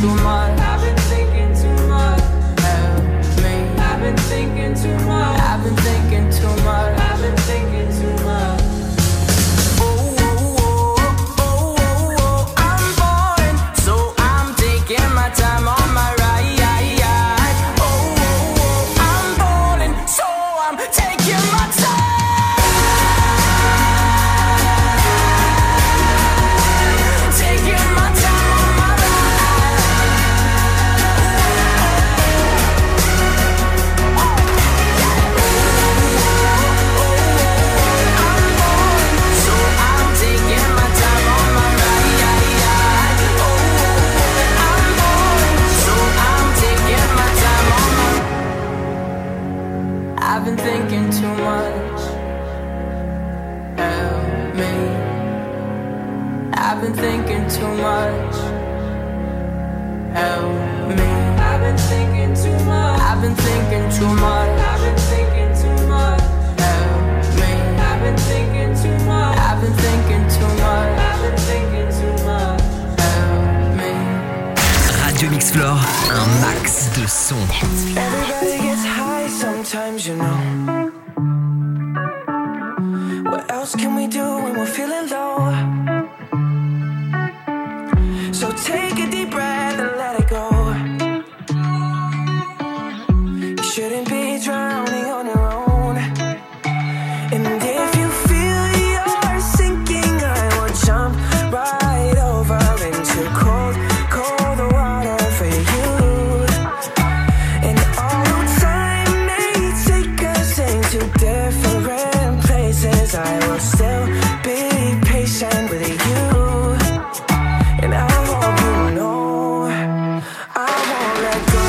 too much. I've been thinking too much. Help me. I've been thinking too much. I've been thinking too much. I've been thinking too much. Time on my ride. I'm falling, so I'm taking my time. Taking my time on my so I'm taking my time on my I've been thinking too much. Help me. I've been thinking too much. Help me. I've been thinking too much. I've been thinking too much. I've been thinking too much. Help me. I've been thinking too much. I've been thinking too much. I've been thinking too much. Help me. Radio Mixflore, un max de son. Everybody gets high sometimes, you know. What else can we do when we're feeling low? So take a deep breath and let it go. You shouldn't be drowning on your own. And if you feel you're sinking, I will jump right over into cold, cold water for you. And although time may take us into different places, I will still be patient with you. And I hope you know I won't let go.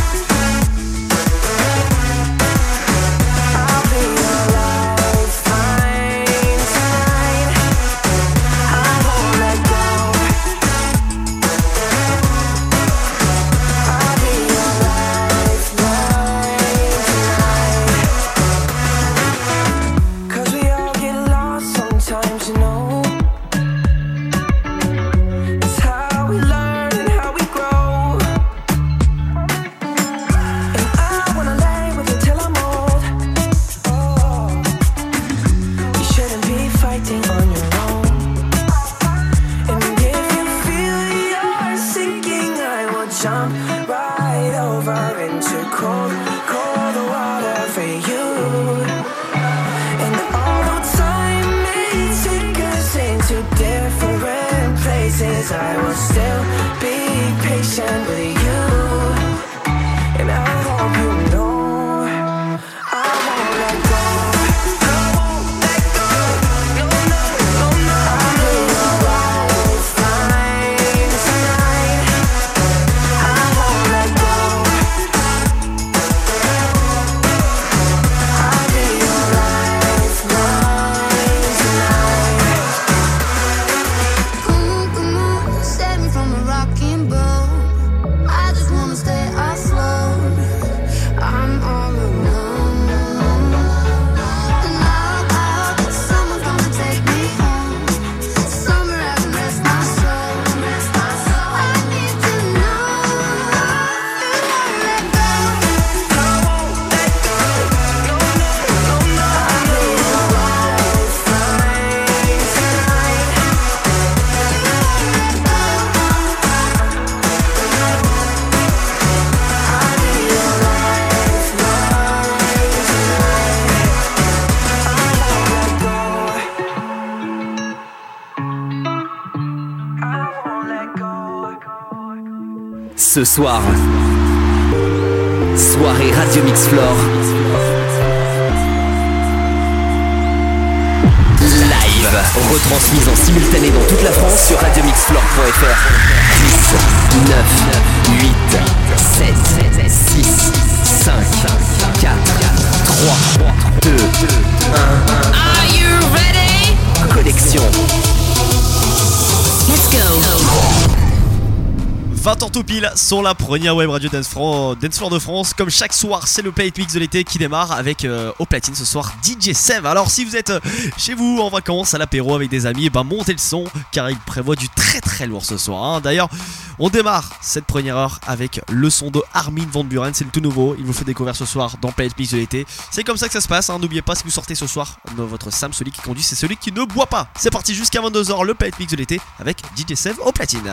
I'll be your lifeline tonight. I won't let go. I'll be your lifeline tonight. 'Cause we all get lost sometimes, you know. It's how we learn and how we grow. And I wanna lay with you till I'm old. Oh, you shouldn't be fighting on your own. And if you feel you're sinking, I will jump right over into cold, cold water for you. And although time may take us into different places, I will still be patient with you. And I hope you know I won't let go. I won't let go. No, no, no, no. I'll be your lifeline tonight. I won't let go. I'll be your lifeline tonight. Come on, save me from a rocking boat. I just wanna stay afloat. I'm all alone. And out, someone's gonna take me home. Somewhere I can rest my soul. I need to know you won't let go. I won't let go. No, no, no, no. I'll be your lifeline tonight. I'll be your lifeline tonight. I won't let go. I won't let go. Ce soir, soirée Radio Mixflore. Live, retransmise en simultané dans toute la France sur radiomixflore.fr. 10, 9, 8, 7, 6, 5, 4, 3, 2, 1. Are you ready? Connexion. Let's go. 20h tout pile sur la première web radio Dance Floor de France. Comme chaque soir, c'est le Play It Mix de l'été qui démarre avec au platine ce soir DJ Sev. Alors si vous êtes chez vous en vacances à l'apéro avec des amis, montez le son car il prévoit du très très lourd ce soir, hein. D'ailleurs, on démarre cette première heure avec le son de Armin van Buuren, c'est le tout nouveau. Il vous fait découvrir ce soir dans Play It Mix de l'été. C'est comme ça que ça se passe, hein. N'oubliez pas, si vous sortez ce soir, votre Sam, celui qui conduit, c'est celui qui ne boit pas. C'est parti jusqu'à 22h, le Play It Mix de l'été avec DJ Sev au platine.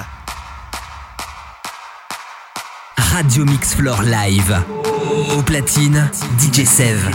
Radio Mix Floor Live. Au platine, DJ Sev.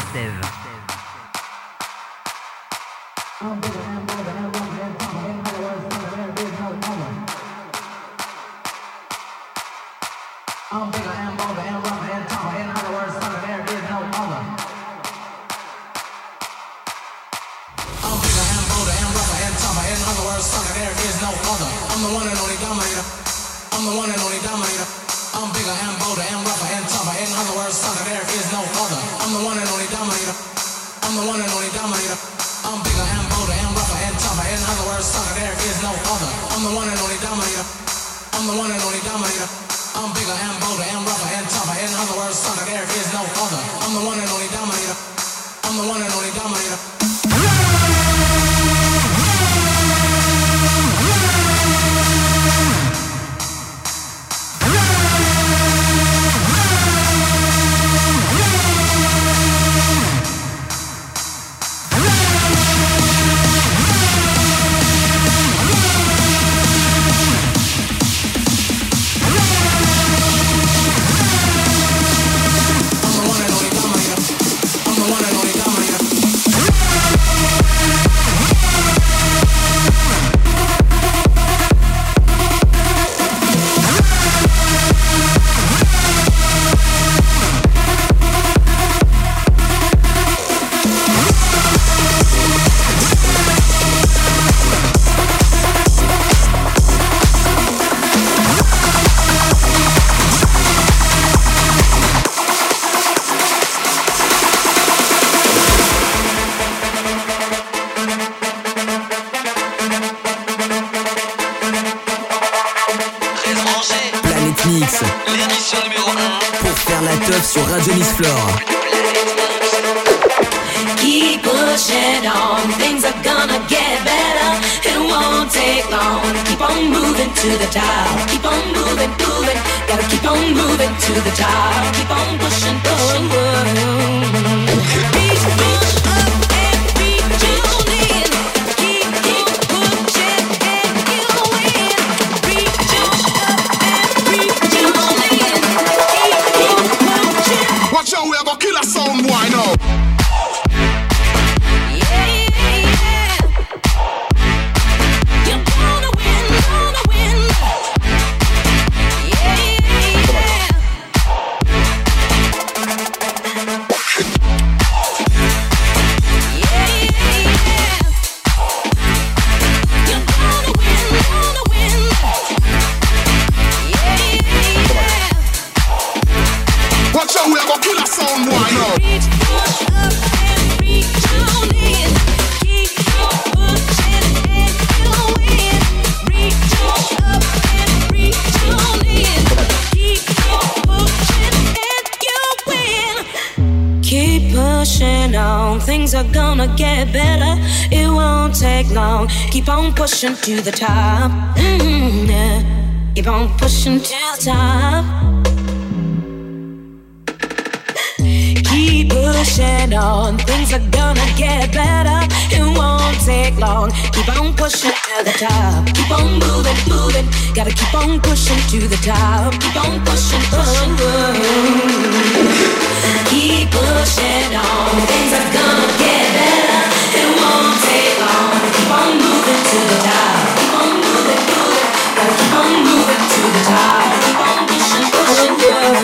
Sur Radio Mix Floor. Keep pushing on, things are gonna get better. It won't take long. Keep on moving to the top. Keep on moving, moving. Gotta keep on moving to the top. Keep on pushing, pushing. Reach up and reach on in. Keep pushing and you'll win. Reach up and reach on in. Keep pushing. Watch out, we are gonna kill a sound boy now. Things are gonna get better. It won't take long. Keep on pushing to the top. Yeah. Keep on pushing to the top. Keep pushing on. Things are gonna get better. It won't take long. Keep on pushing to the top. Keep on moving, moving. Gotta keep on pushing to the top. Keep on pushing, pushing. Keep pushing on. Things are gonna get better. It won't take long. Keep on moving to the top. Keep on moving, moving. Gotta keep on moving to the top. Keep on pushing, pushing.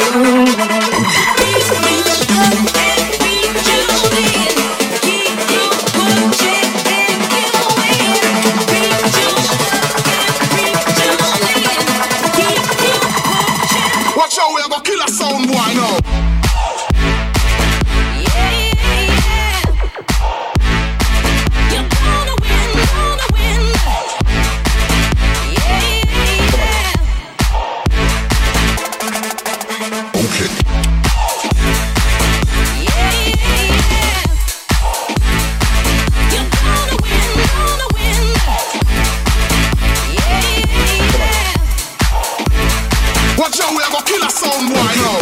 Reach up and reach on in. Keep pushing and you'll win. Reach up and reach on in. Keep pushing. Watch out, we are gonna kill a sound boy now. Joe, we are gonna kill a sound boy now.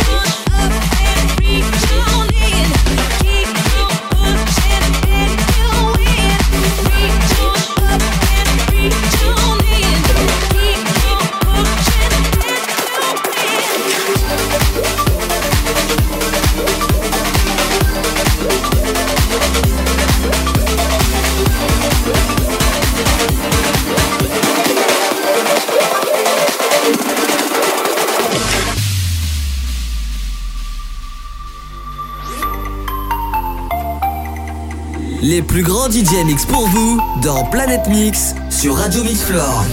Les plus grands DJ mix pour vous dans Planète Mix sur Radio Mix Floor.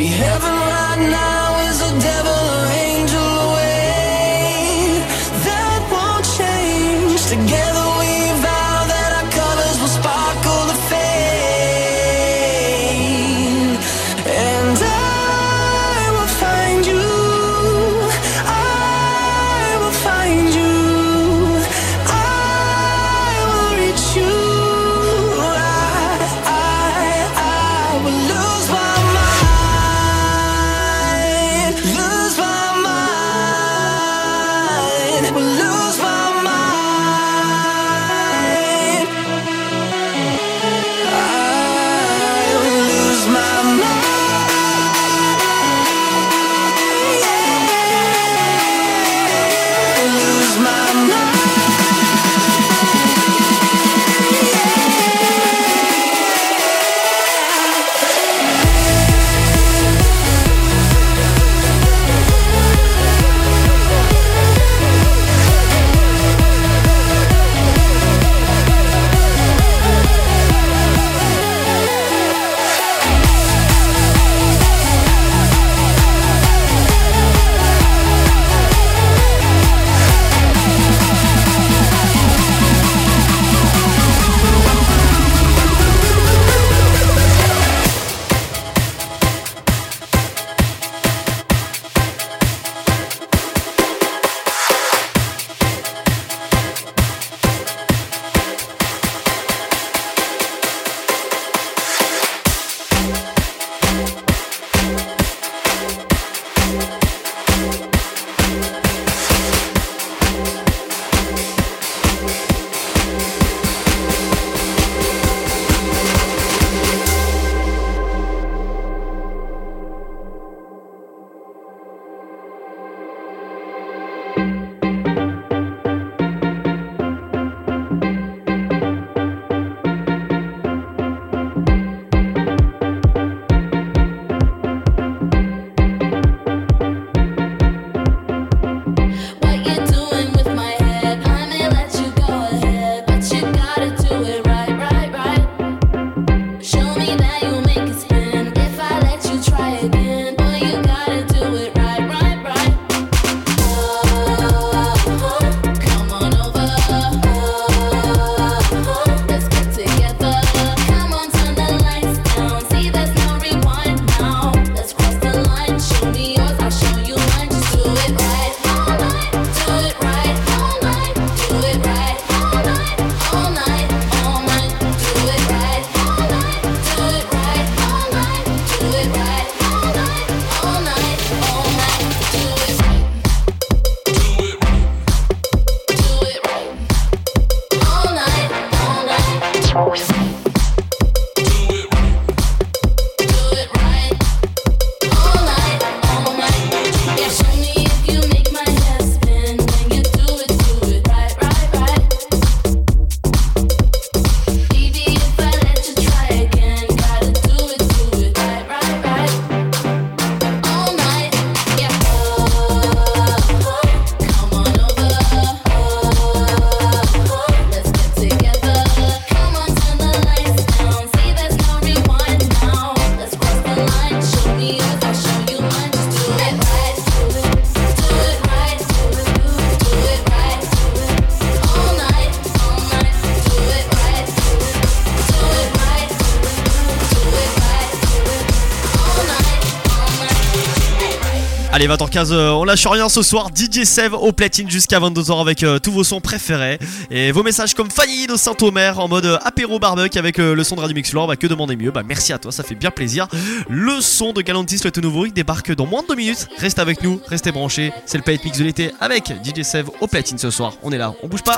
Maybe heaven right now is a devil or angel away. That won't change. Together we vow that our colors will sparkle the fame. And I will find you. I will find you. I will reach you. I will lose my mind. Lose my mind. Will lose my mind. I will lose my mind. Lose my mind. What you doing with my head? I may let you go ahead, but you gotta do it right, right, right. Show me that you make it spin. If I let you try again, boy, you gotta do it right, right, right. Come on over. Let's get together. Come on, turn the lights down. See, there's no rewind now. Let's cross the line. Show me yours, I'll show you mine. Just do it right all night. Do it right all night. Do it right all night. All night, all night. Do it right all night. Do it right all night. Do it right all night. All night, all night. Do it right. Do it right. Do it right. All night, all night. Do it right. Do it right. All night, all night. Yeah, show me if you make my head spin. When you do it right, right, right. Baby, if I let you try again, gotta do it right, right, right. All night, yeah. Come on over. Let's get together. Come on, turn the lights down. See, there's no rewind now. Let's cross the line. Show me yours, I'll show you mine. Just do it right. Do it right. Do it right. All night, all night. Do it right. Do it right. Do it right. All night, all night. Do it right. Allez, 20h15, on lâche rien ce soir. DJ Sev au platine jusqu'à 22h avec tous vos sons préférés. Et vos messages comme Fanny de Saint-Omer en mode apéro barbecue avec le son de Radio Mix Floor. Bah, que demander mieux? Bah, merci à toi, ça fait bien plaisir. Le son de Galantis, le tout nouveau, il débarque dans moins de 2 minutes. Reste avec nous, restez branchés. C'est le Play Mix de l'été avec DJ Sev au platine ce soir. On est là, on bouge pas.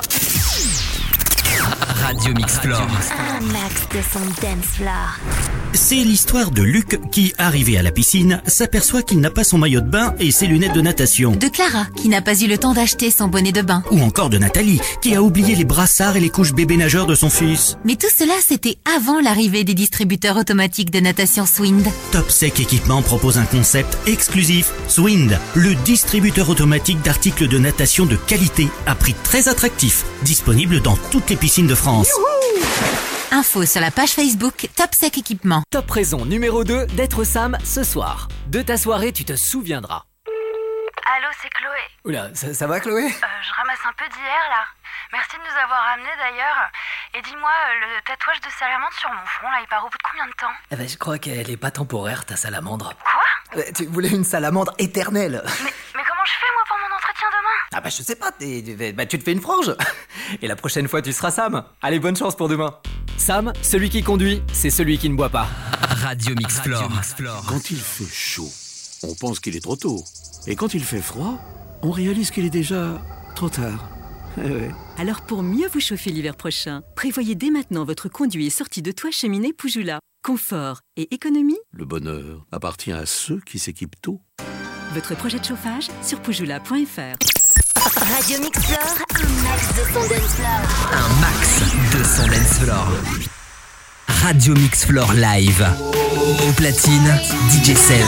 Radio Mix Floor. Un max de son dance floor. C'est l'histoire de Luc qui, arrivé à la piscine, s'aperçoit qu'il n'a pas son maillot de bain et ses lunettes de natation. De Clara, qui n'a pas eu le temps d'acheter son bonnet de bain. Ou encore de Nathalie, qui a oublié les brassards et les couches bébé nageurs de son fils. Mais tout cela, c'était avant l'arrivée des distributeurs automatiques de natation Swind. Top Sec Équipement propose un concept exclusif. Swind, le distributeur automatique d'articles de natation de qualité à prix très attractif. Disponible dans toutes les piscines de France. Info sur la page Facebook Top Sec Équipement. Top raison numéro 2 d'être Sam ce soir. De ta soirée, tu te souviendras. Allô, c'est Chloé. Oula, ça va Chloé? Je ramasse un peu d'hier là. Merci de nous avoir amenés d'ailleurs. Et dis-moi, le tatouage de salamandre sur mon front là, il part au bout de combien de temps? Eh ben, je crois qu'elle est pas temporaire, ta salamandre. Quoi? Tu voulais une salamandre éternelle. Mais comment je fais moi pour mon entretien demain? Ah bah je sais pas, tu te fais une frange. Et la prochaine fois tu seras Sam. Allez, bonne chance pour demain. Sam, celui qui conduit, c'est celui qui ne boit pas. Radio Mixflore. Quand il fait chaud, on pense qu'il est trop tôt. Et quand il fait froid, on réalise qu'il est déjà trop tard. Ouais. Alors pour mieux vous chauffer l'hiver prochain, prévoyez dès maintenant votre conduit et sortie de toit cheminée Poujoula. Confort et économie, Le bonheur appartient à ceux qui s'équipent tôt. votre projet de chauffage sur poujoula.fr. Radio Mixflore, un max de son dance floor. Un max de son dance floor. Radio Mixflore Live. Au platine, DJ Sev.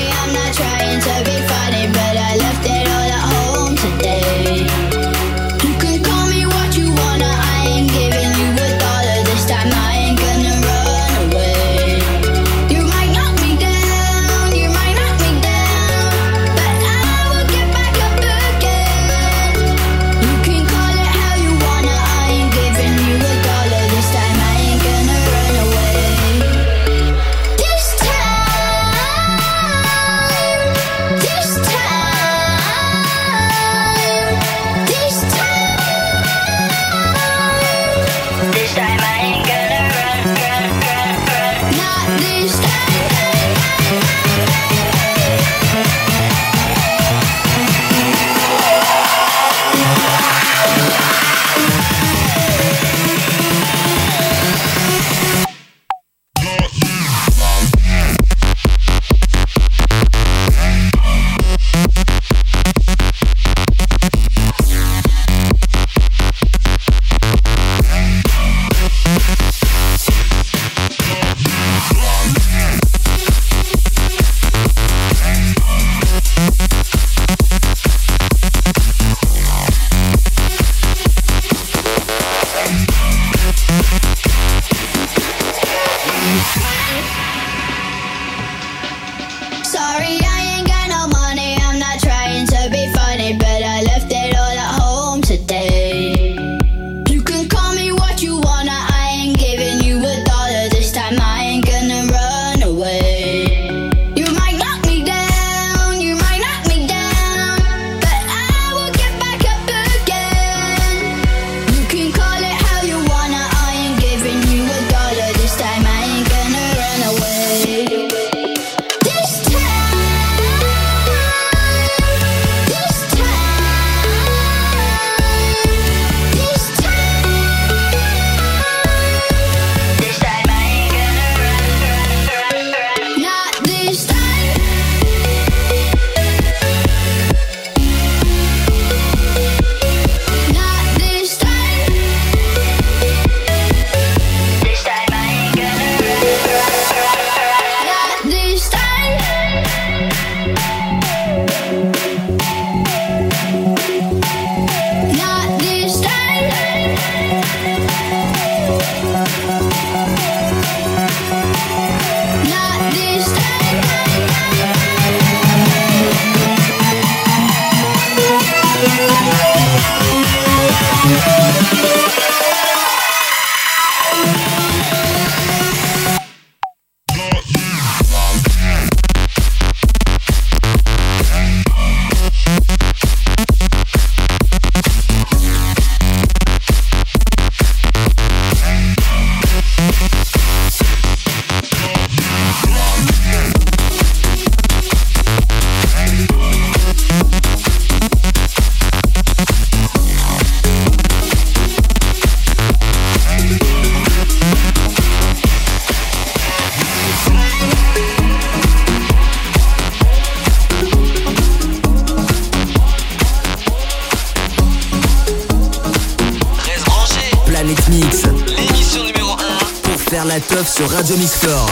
la teuf sur Radio Mixflore.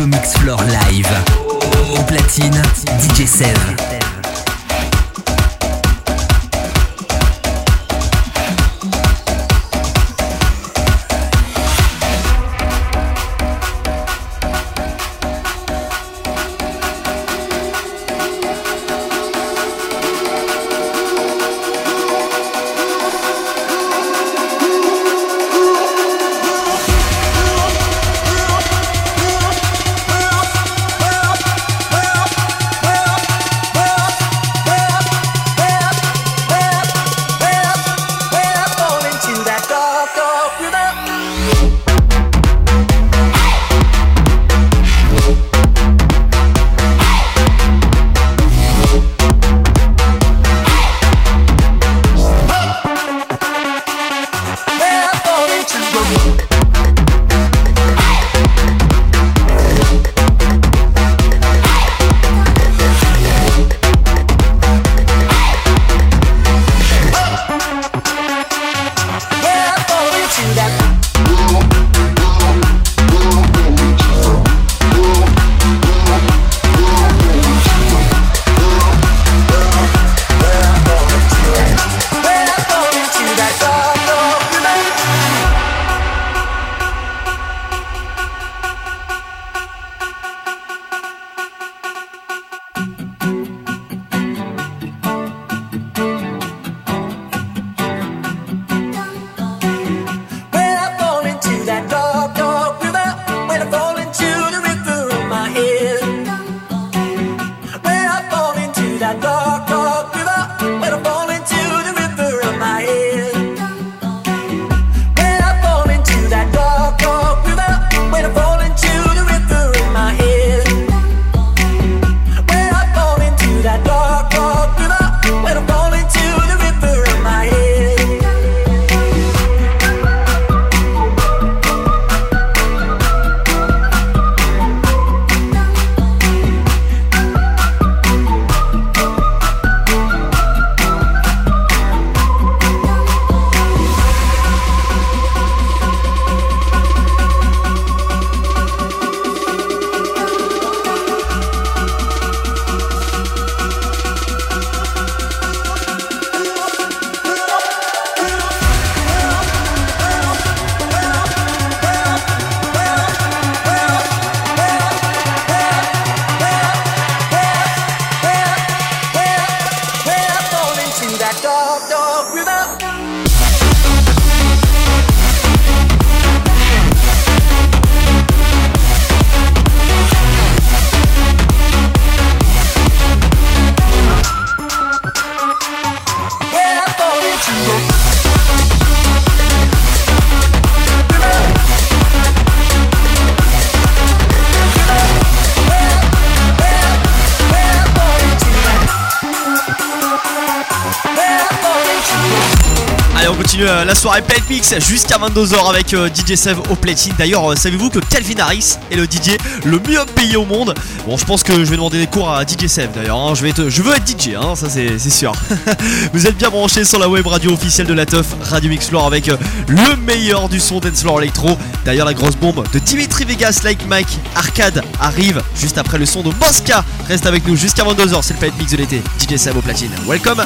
Radio Mix Floor Live. Au platine, DJ Sev. La soirée Plate Mix jusqu'à 22h avec DJ Sev au platine. D'ailleurs, savez-vous que Calvin Harris est le DJ le mieux payé au monde? Bon, je pense que je vais demander des cours à DJ Sev d'ailleurs. Hein. Je veux être DJ, hein, ça c'est sûr. Vous êtes bien branchés sur la web radio officielle de la teuf, Radio Mix Floor, avec le meilleur du son dance floor électro. D'ailleurs, la grosse bombe de Dimitri Vegas, Like Mike, Arcade arrive juste après le son de Mosca. Reste avec nous jusqu'à 22h, c'est le Plate Mix de l'été. DJ Sev au platine. Welcome.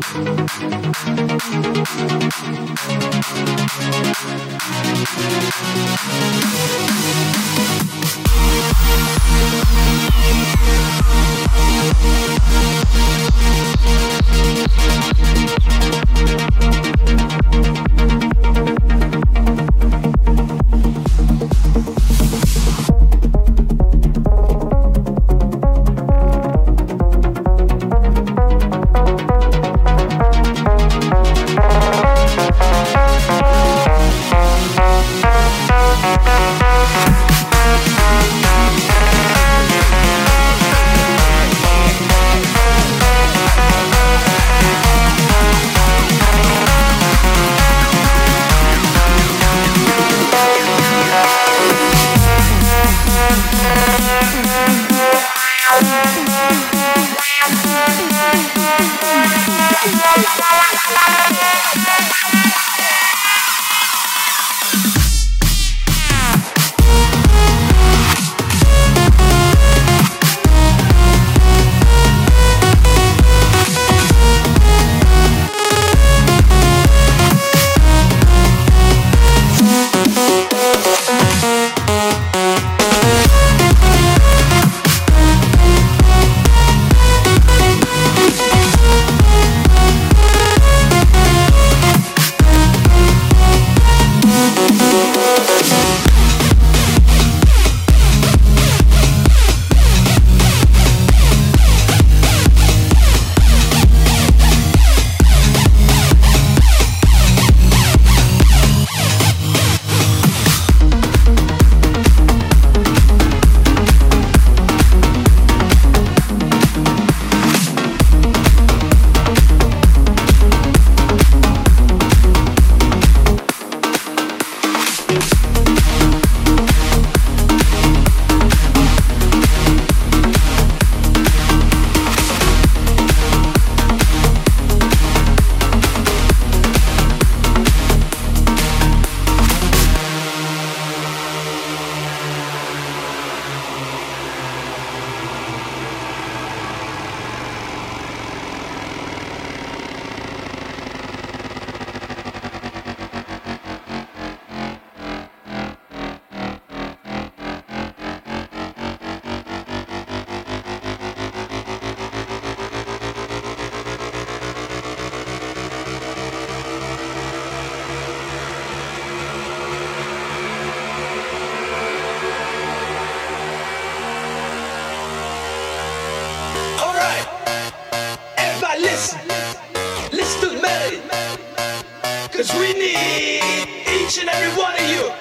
Cause we need each and every one of you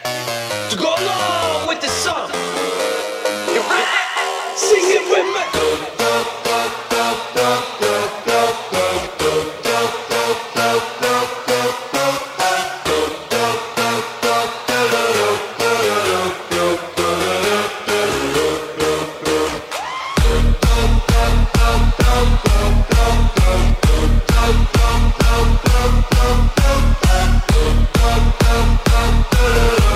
to go along with this song. You ready? Sing it with me. We'll be right back.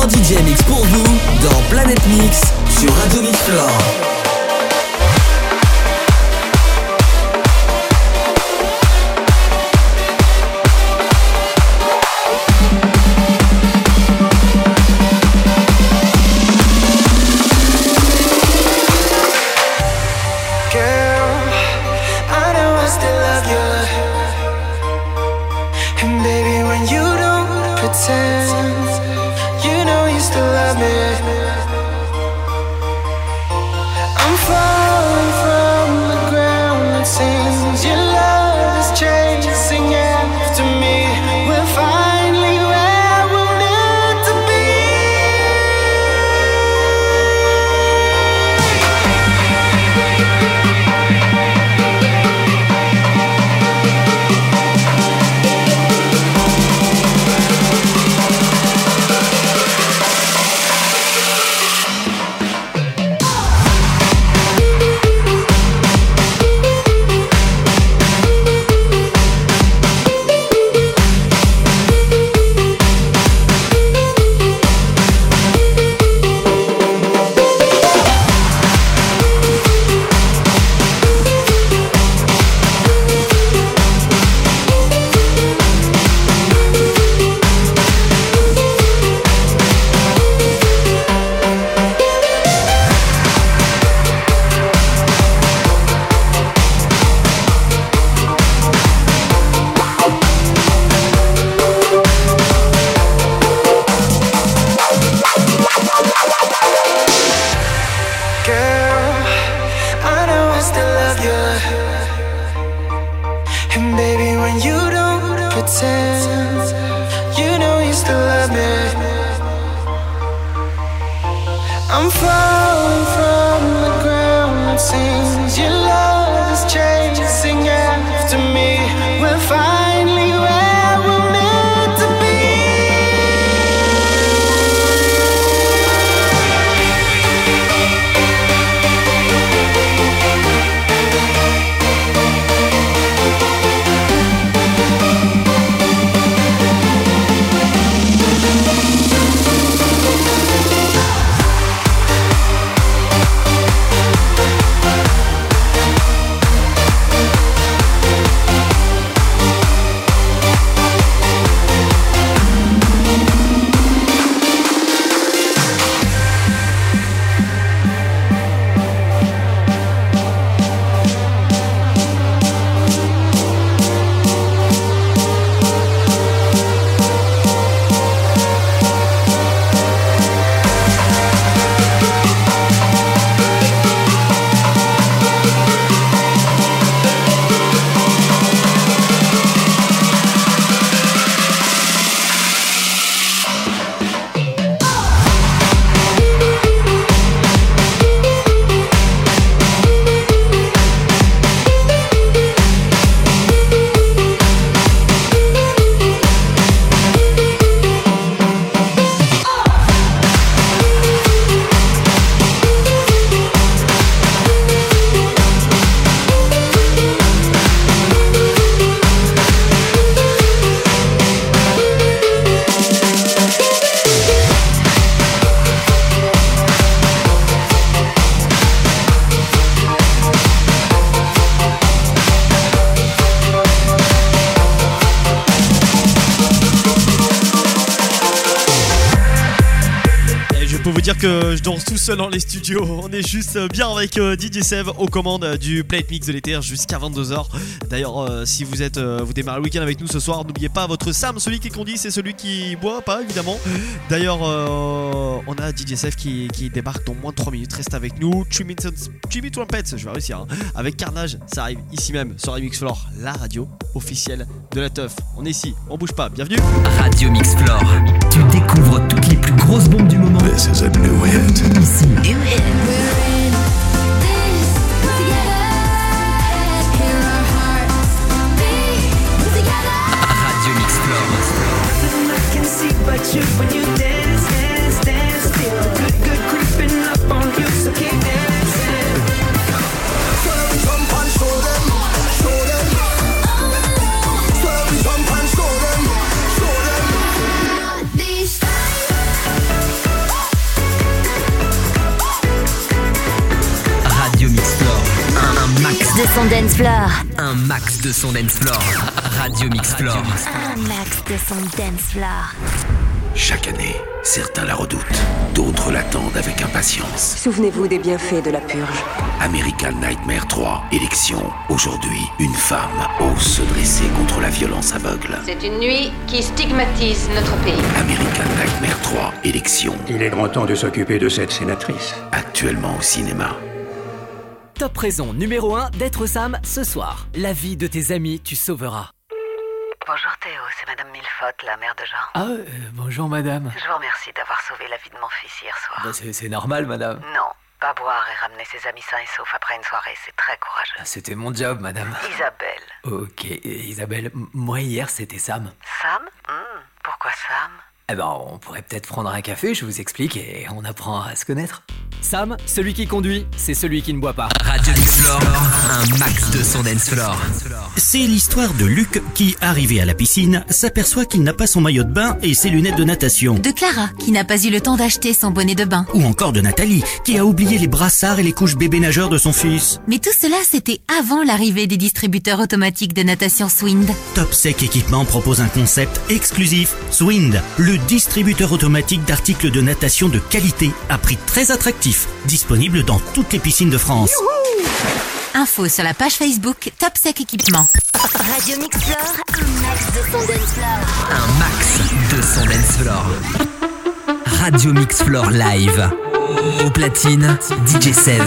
grand DJ Mix pour vous dans Planète Mix sur Radio Mix Floor. You know you still love me. I'm falling from the ground. It seems your love is chasing after me. We're finally where we're meant to be. I'm falling from the ground. It seems your love is chasing after me. We're finally where we're meant to be. Dire que je danse tout seul dans les studios. On est juste bien avec DJ Sev aux commandes du Plate Mix de l'été jusqu'à 22h. D'ailleurs, si vous démarrez le week-end avec nous ce soir, n'oubliez pas votre Sam. Celui qui conduit, c'est celui qui boit pas, évidemment. D'ailleurs, on a DJ Sev qui débarque dans moins de 3 minutes. Reste avec nous. Jimmy Trumpets, je vais réussir. Avec Carnage, ça arrive ici même sur Radio Mix Floor, la radio officielle de la teuf. On est ici, on bouge pas. Bienvenue. Radio Mix Floor. Tu découvres toutes les plus grosses bombes du moment. This is a new hit. Ici. New hit. We're in this together. Hear our hearts beat together. Radio Mix Floor. Nothing I can see but you when you dance, dance, dance. Feel good, good creeping up on you, so keep dancing. Swell we jump and show them, show them. Swell we jump and show them, show them. These times. son dance floor. Un max de son dance floor. Radio Mix Floor. Un max de son dance floor. Chaque année, certains la redoutent, d'autres l'attendent avec impatience. Souvenez-vous des bienfaits de la purge. American Nightmare 3, élection. Aujourd'hui, une femme ose se dresser contre la violence aveugle. C'est une nuit qui stigmatise notre pays. American Nightmare 3, élection. Il est grand temps de s'occuper de cette sénatrice. Actuellement au cinéma. Top raison numéro 1 d'être Sam ce soir. La vie de tes amis, tu sauveras. Bonjour Théo, c'est Madame Millefaute, la mère de Jean. Ah, bonjour madame. Je vous remercie d'avoir sauvé la vie de mon fils hier soir. Bah, c'est normal madame. Non, pas boire et ramener ses amis sains et saufs après une soirée, c'est très courageux. C'était mon job madame. Isabelle. Ok, Isabelle, moi hier c'était Sam. Sam Pourquoi Sam? Eh ben, on pourrait peut-être prendre un café, je vous explique, et on apprend à se connaître. Sam, celui qui conduit, c'est celui qui ne boit pas. Radio Mix Floor, un max de son dance floor. C'est l'histoire de Luc qui, arrivé à la piscine, s'aperçoit qu'il n'a pas son maillot de bain et ses lunettes de natation. De Clara, qui n'a pas eu le temps d'acheter son bonnet de bain. Ou encore de Nathalie, qui a oublié les brassards et les couches bébé nageurs de son fils. Mais tout cela, c'était avant l'arrivée des distributeurs automatiques de natation Swind. Top Sec Équipement propose un concept exclusif, Swind, le distributeur automatique d'articles de natation de qualité à prix très attractif, disponible dans toutes les piscines de France. Youhou! Info sur la page Facebook Top Sec Équipement. Radio Mix Floor, un max de son dance floor. Un max de son dance floor. Radio Mix Floor Live. Au platine, DJ Sev.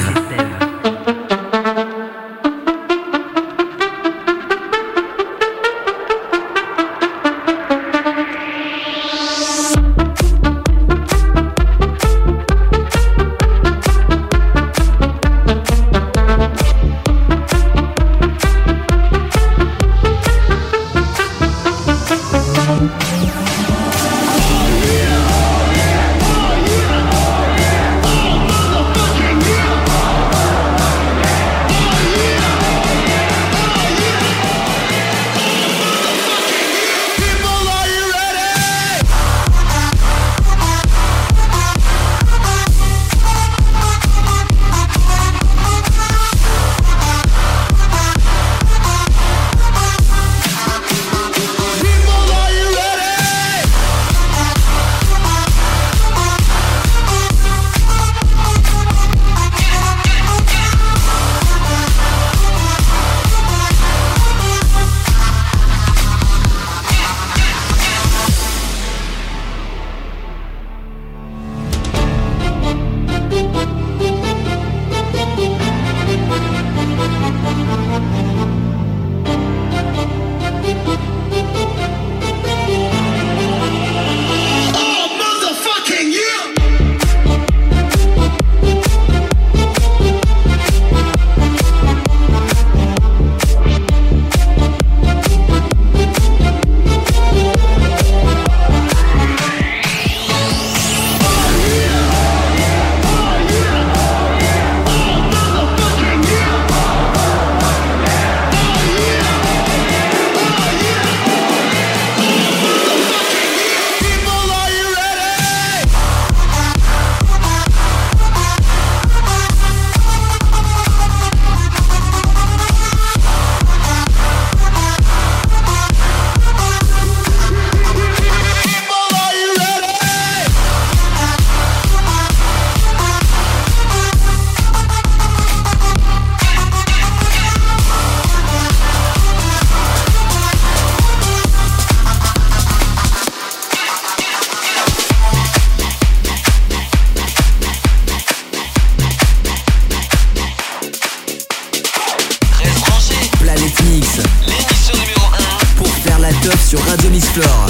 Sur Radio Mix Floor.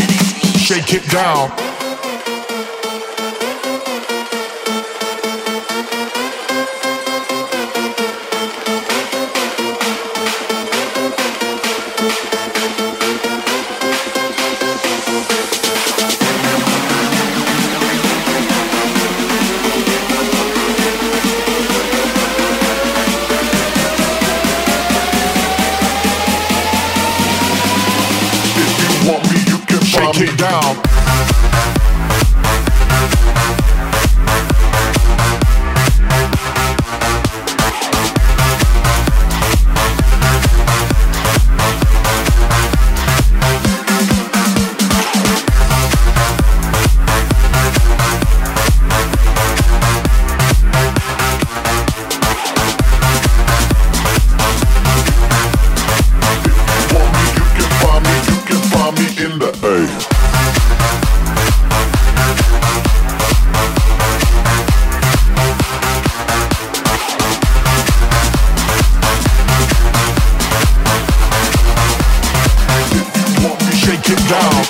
Shake it down. Shake it down. Shake it down.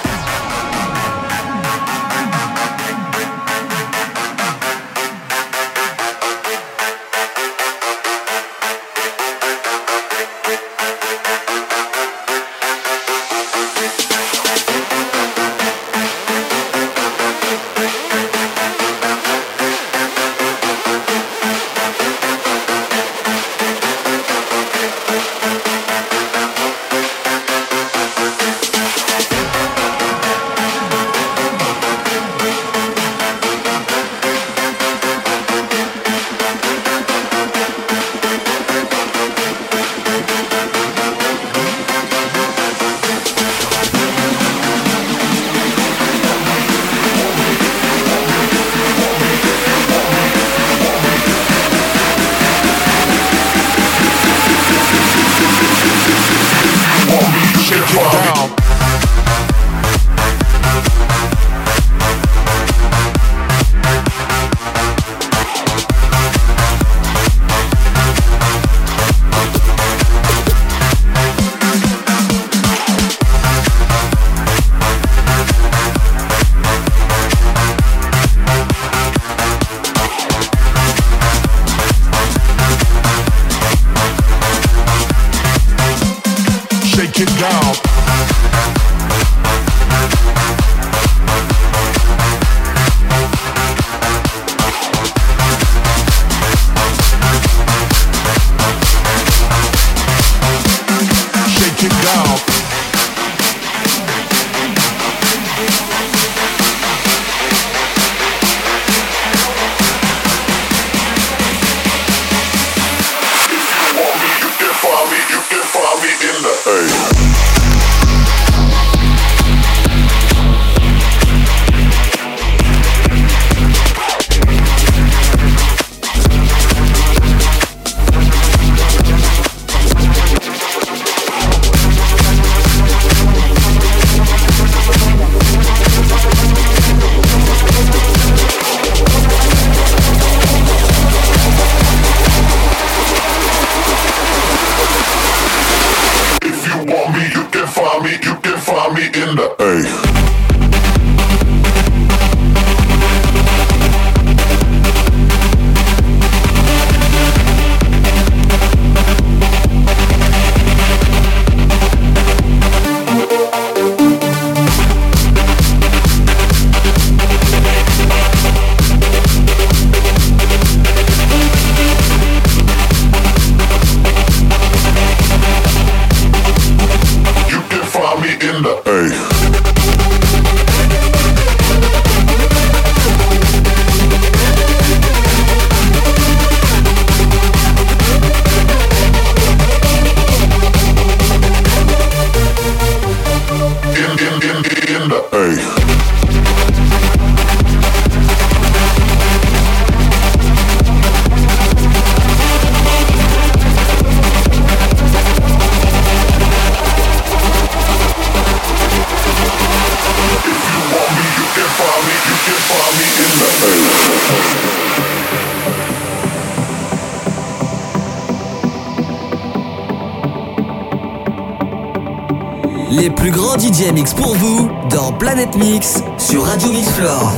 Les plus grands DJ Mix pour vous dans Planète Mix sur Radio Mixflore.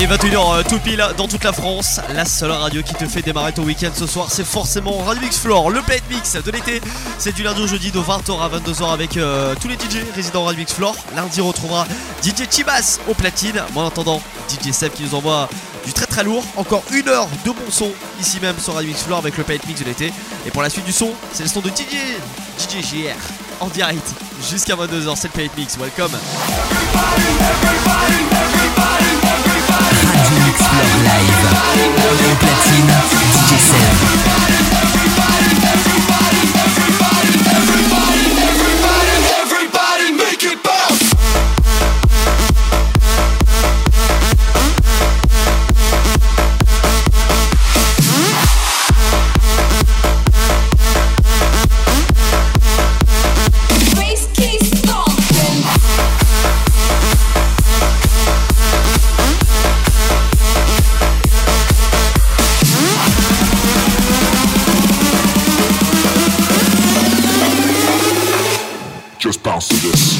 21h tout pile dans toute la France. La seule radio qui te fait démarrer ton week-end ce soir, c'est forcément Radio Mix Floor, le Play Mix de l'été. C'est du lundi au jeudi de 20h à 22h avec tous les DJ résidents Radio Mix Floor. Lundi on retrouvera DJ Chibas au platine. Moi en attendant, DJ Seb qui nous envoie du très très lourd. Encore une heure de bon son ici même sur Radio Mix Floor avec le Play Mix de l'été. Et pour la suite du son, c'est le son de DJ JR en direct jusqu'à 22h. C'est le Play Mix. Welcome. Radio Mix Floor Live. Au platine, DJ Seb. Just bounce to this.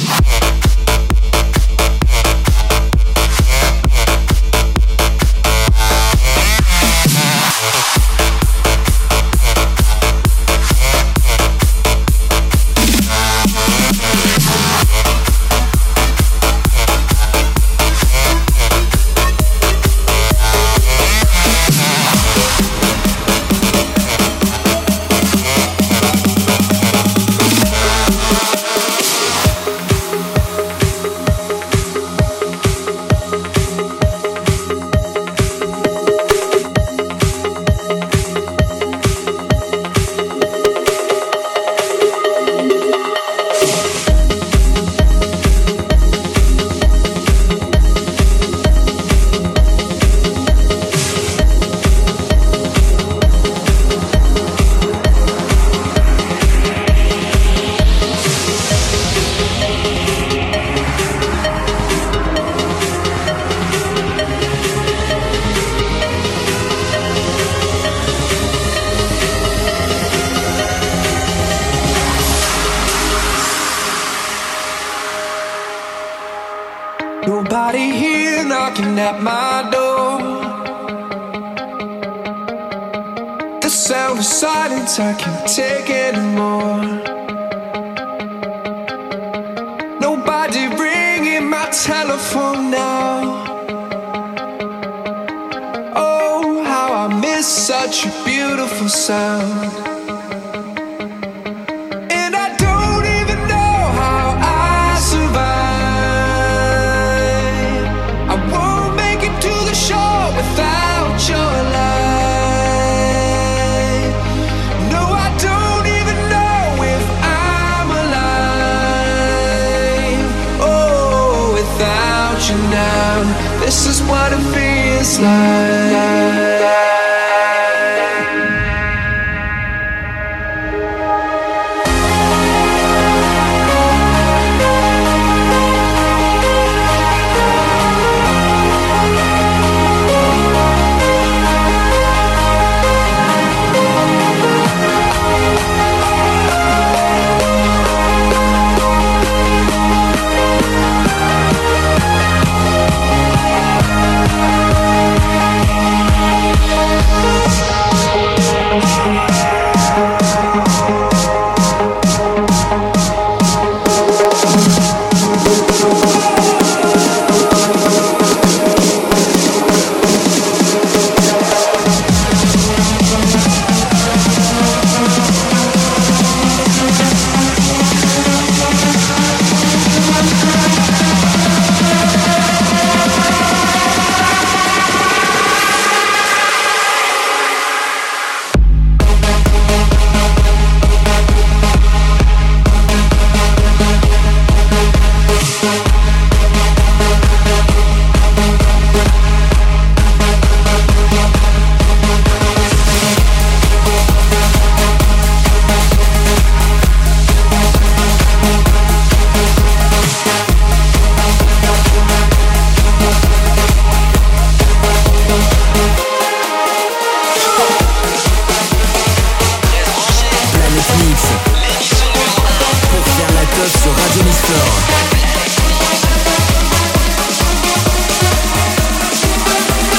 Nobody here knocking at my door. The sound of silence I can't take anymore. Nobody ringing my telephone now. Oh, how I miss such a beautiful sound. And I don't even know how I survive. I won't make it to the shore without your light. No, I don't even know if I'm alive. Oh, without you now, this is what it feels like. sur Radio Mix Floor.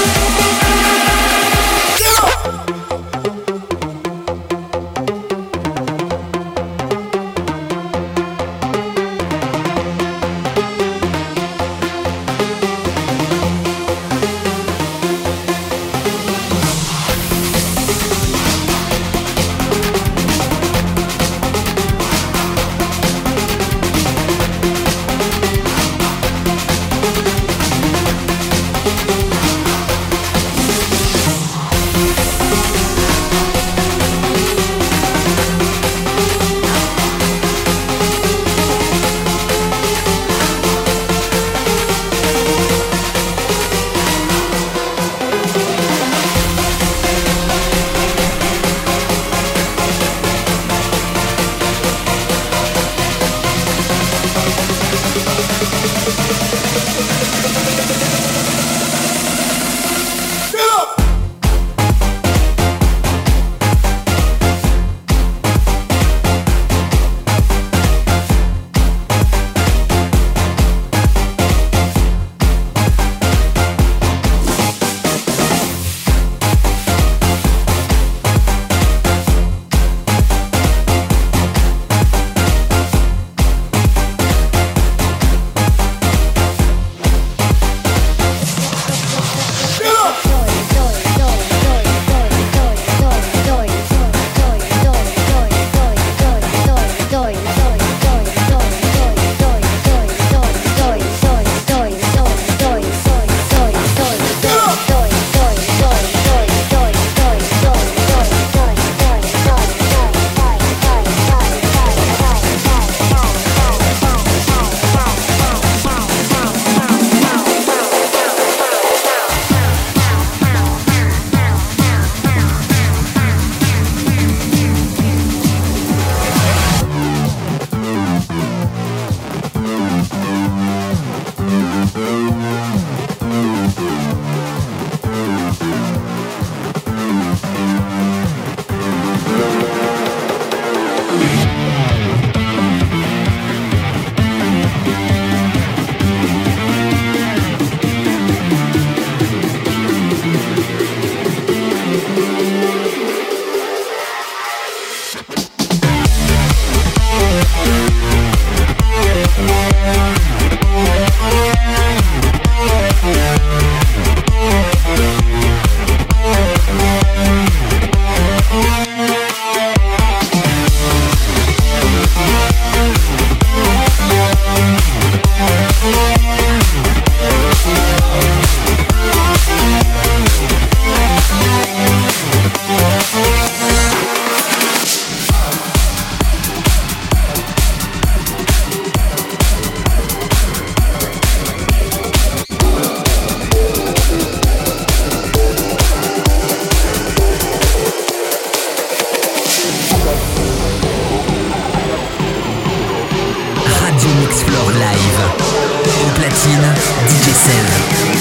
live. Au platine, DJ Sev.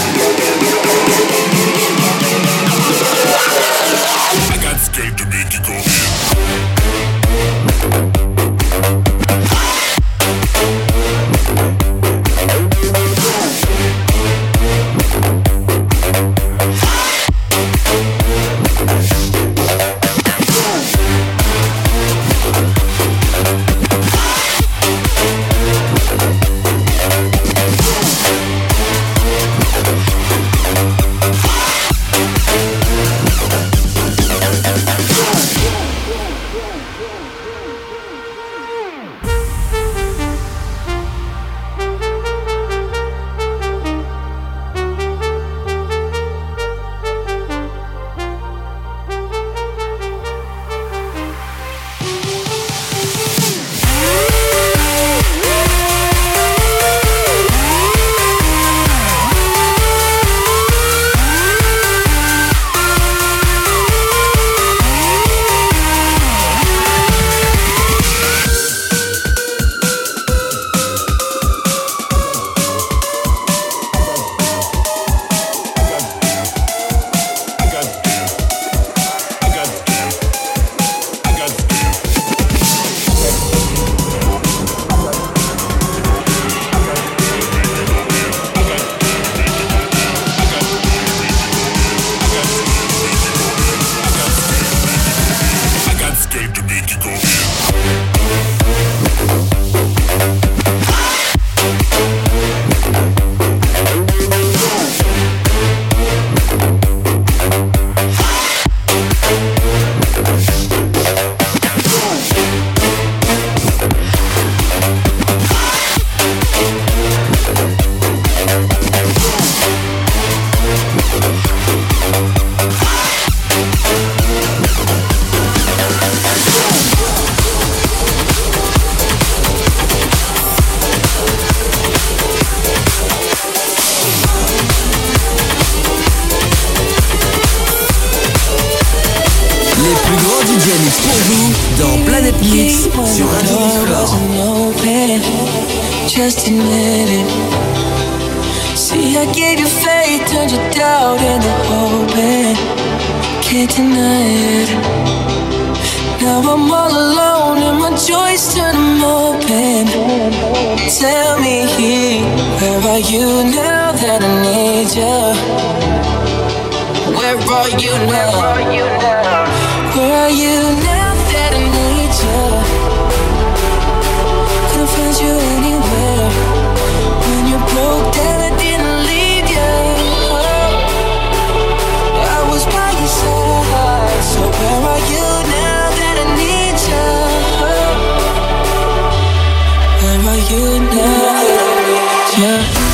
I got scared to make you go. Just admit it. See, I gave you faith, turned your doubt into hope, and can't deny it. Now I'm all alone and my joys turn them open. Tell me, where are you now that I need you? Where are you now? Where are you now that I need you? Couldn't find you anywhere. When you broke down, I didn't leave you. I was by your side. So where are you now that I need you? Where are you now that I need you?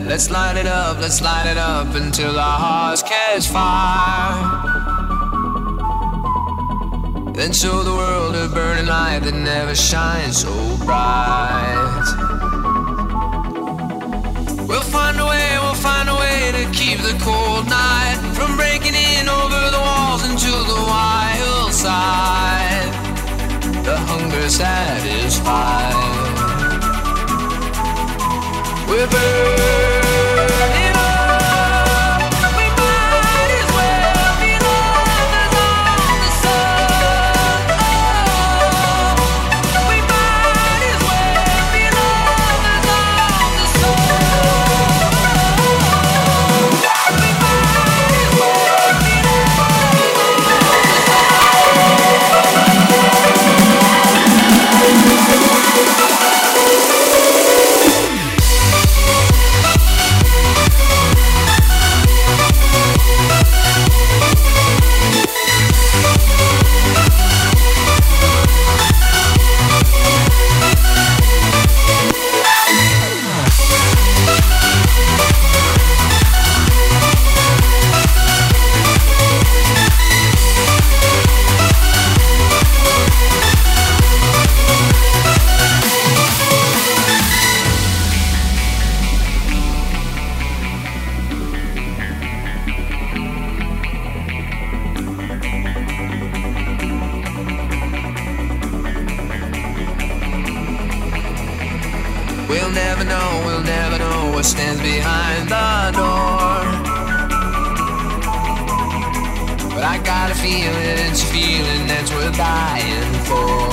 Let's light it up until our hearts catch fire. Then show the world a burning light that never shines so bright. We'll find a way to keep the cold night from breaking in over the walls into the wild side. The hunger satisfied. We're burning up. We might as well be lovers on the sun. Oh, we might as well be lovers on the sun. We might as well be We'll never know what stands behind the door. But I got a feeling, it's a feeling that's worth dying for.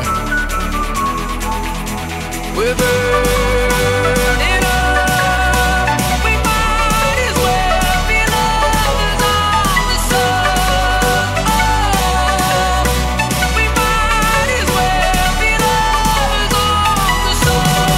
We're burning up. We might as well be lovers on the sun. Oh, we might as well be lovers on the sun.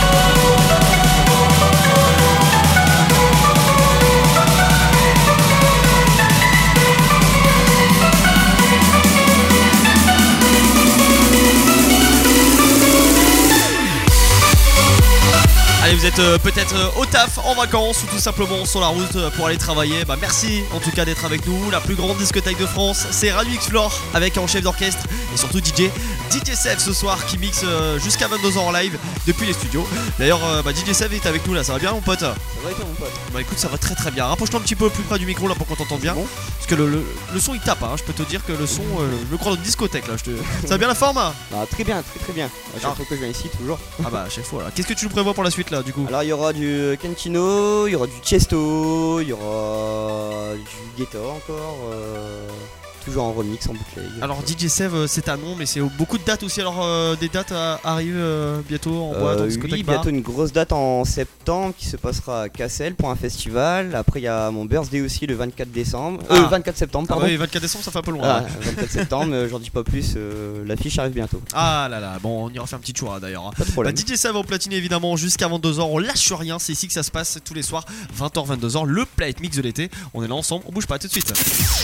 Allez, vous êtes peut-être au taf, en vacances ou tout simplement sur la route pour aller travailler. Bah merci en tout cas d'être avec nous. La plus grande discothèque de France, c'est Radio X-Flore avec en chef d'orchestre et surtout DJ Sev ce soir qui mixe jusqu'à 22h en live depuis les studios. D'ailleurs DJ Sev est avec nous là, ça va bien mon pote? Ça va et toi mon pote? Bah écoute, ça va très très bien. Rapproche-toi un petit peu plus près du micro là pour qu'on t'entende bien. Bon. Parce que le son il tape, hein. Je peux te dire que le son, je me crois dans une discothèque là. Ça va bien la forme? Très bien, très bien. À chaque fois que je viens ici, toujours. Ah bah à chaque fois là. Qu'est-ce que tu nous prévois pour la suite là du coup? Alors il y aura du Kentino, il y aura du Chesto, il y aura du Guetta encore. Toujours en remix, en bootleg. Alors DJ Sev c'est un nom mais c'est beaucoup de dates aussi. Alors des dates arrivent bientôt en boîte, en discothèque, oui, bientôt une grosse date en septembre qui se passera à Cassel pour un festival. Après il y a mon birthday aussi le 24 décembre. 24 septembre pardon. Ah oui, 24 décembre ça fait un peu loin. Ah, 24 septembre, j'en dis pas plus, l'affiche arrive bientôt. Ah là là, bon on ira faire un petit tour là, d'ailleurs. Pas de problème. DJ Sev au platine évidemment jusqu'à 22h, on lâche rien, c'est ici que ça se passe tous les soirs, 20h 22h, le Play Mix de l'été. On est là ensemble, on bouge pas, tout de suite.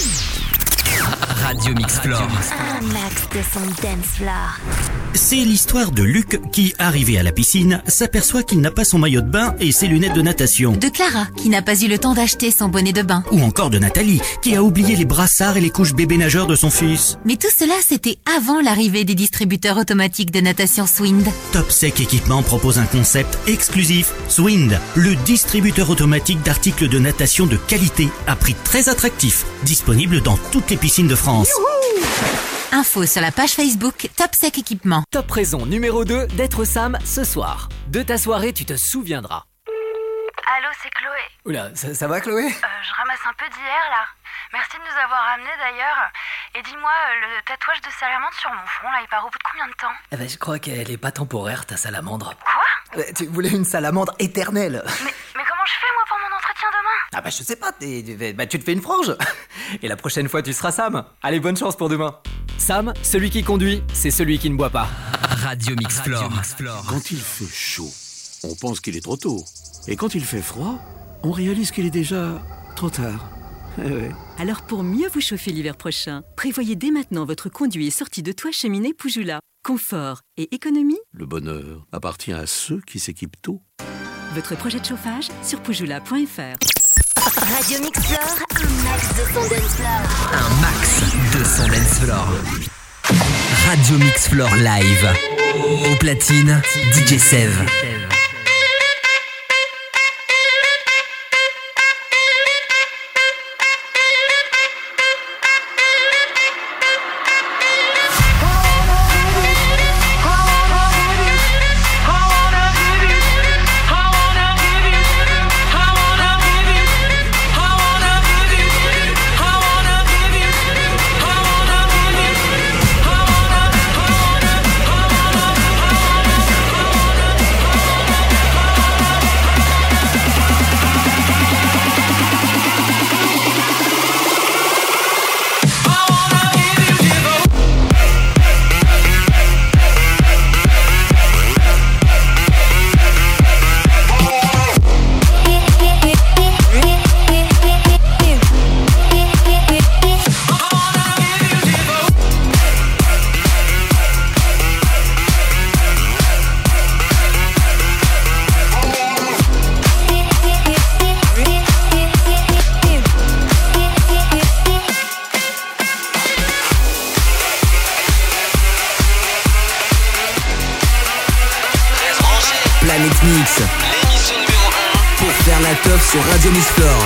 Radio Mixflore. Un max de son dance floor. C'est l'histoire de Luc qui, arrivé à la piscine, s'aperçoit qu'il n'a pas son maillot de bain et ses lunettes de natation. De Clara, qui n'a pas eu le temps d'acheter son bonnet de bain. Ou encore de Nathalie, qui a oublié les brassards et les couches bébé nageurs de son fils. Mais tout cela, c'était avant l'arrivée des distributeurs automatiques de natation Swind. Top Sec Équipement propose un concept exclusif, Swind, le distributeur automatique d'articles de natation de qualité à prix très attractif, disponible dans toutes les piscines de France. Youhou! Info sur la page Facebook Top Sec Équipement. Top raison numéro 2 d'être Sam ce soir. De ta soirée, tu te souviendras. Allô, c'est Chloé. Oula, ça va Chloé? Je ramasse un peu d'hier là. Merci de nous avoir amenés d'ailleurs. Et dis-moi, le tatouage de salamandre sur mon front là, il part au bout de combien de temps? Je crois qu'elle est pas temporaire ta salamandre. Quoi? Tu voulais une salamandre éternelle. Mais comment je fais moi pour mon entretien demain? Je sais pas, tu te fais une frange. Et la prochaine fois tu seras Sam. Allez, bonne chance pour demain. Sam, celui qui conduit, c'est celui qui ne boit pas. Radio Mixflore. Quand il fait chaud, on pense qu'il est trop tôt. Et quand il fait froid, on réalise qu'il est déjà trop tard. Ouais. Alors pour mieux vous chauffer l'hiver prochain, prévoyez dès maintenant votre conduit et sortie de toit cheminée Poujoula. Confort et économie. Le bonheur appartient à ceux qui s'équipent tôt. Votre projet de chauffage sur poujoula.fr. Radio Mix Floor, un max de son dance floor. Un max de son dance floor. Radio Mix Floor Live. Au platine, DJ Sev. Planet Mix. L'émission numéro 1 pour faire la teuf sur Radio Mix Floor.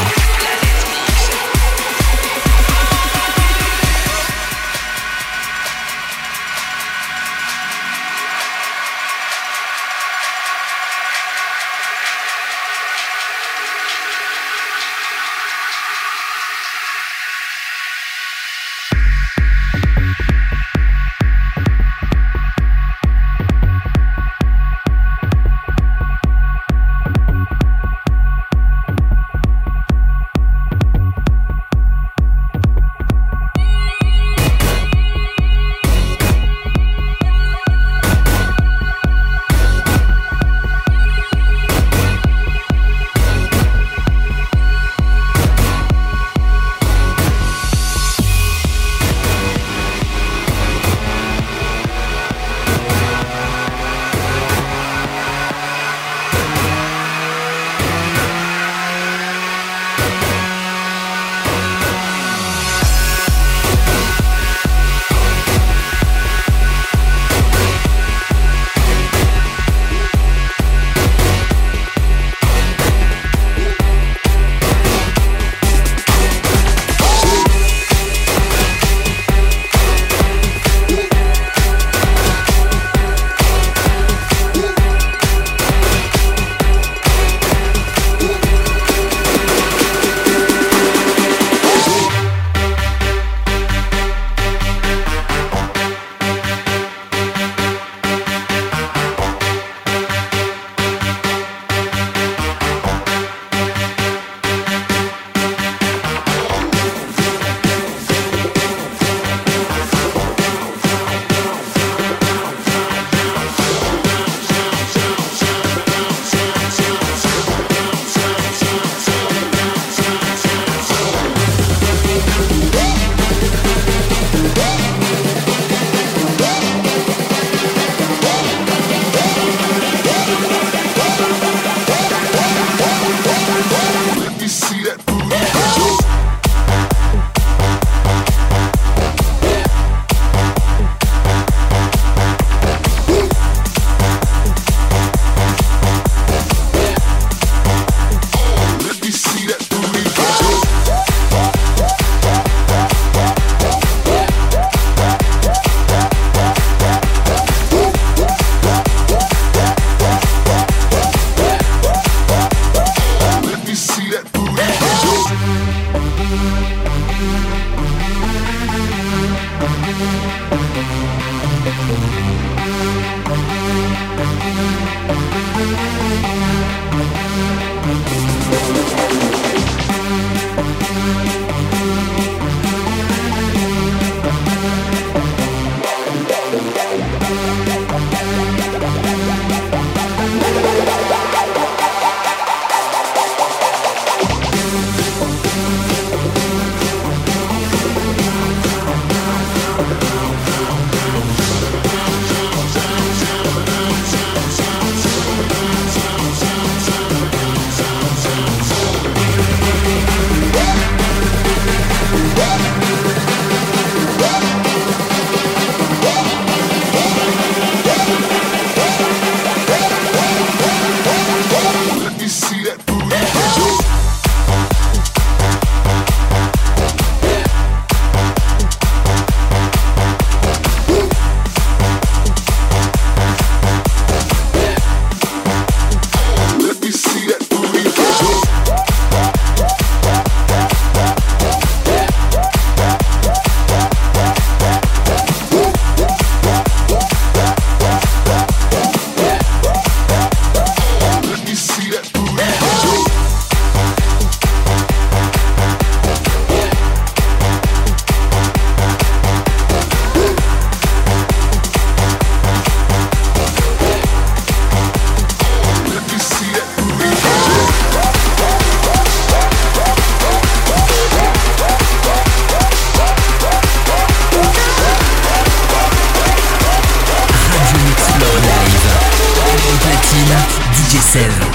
Sèvres.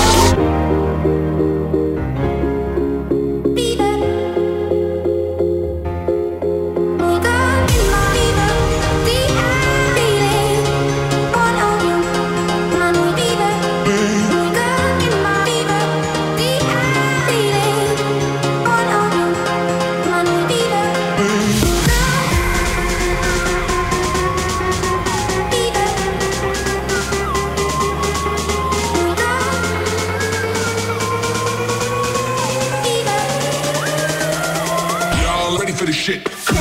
For the shit.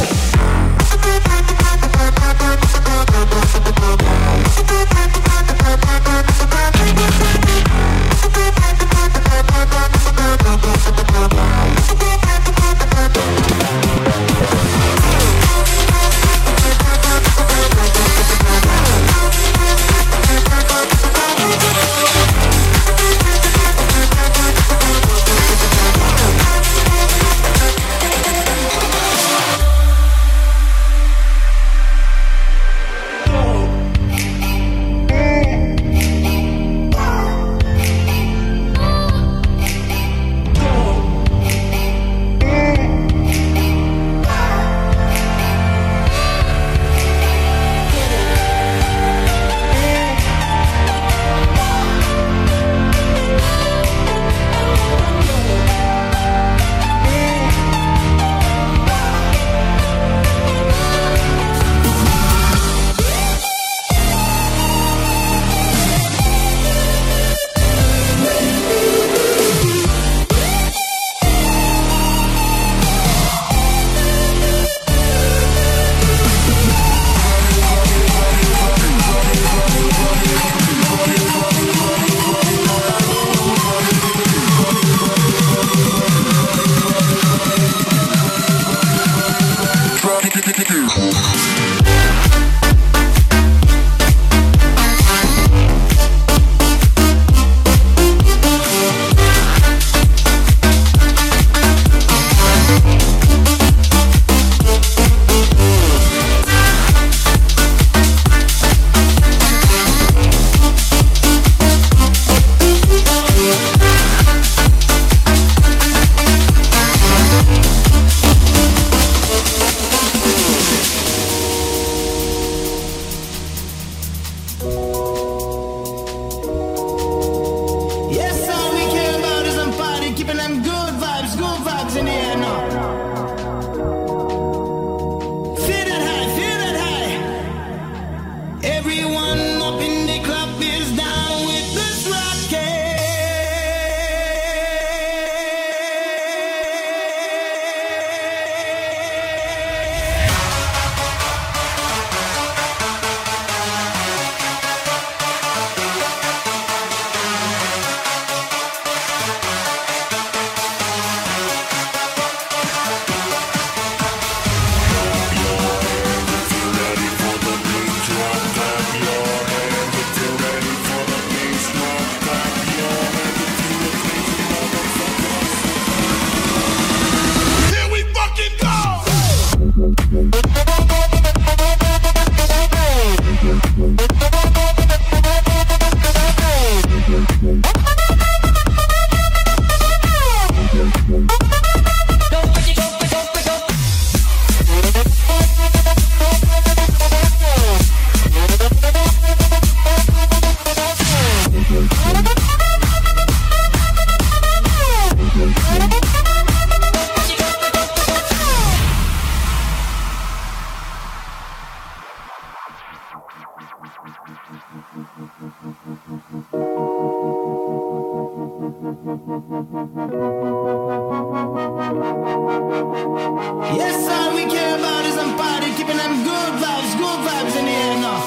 Yes, all we care about is them party, keeping them good vibes in the air now.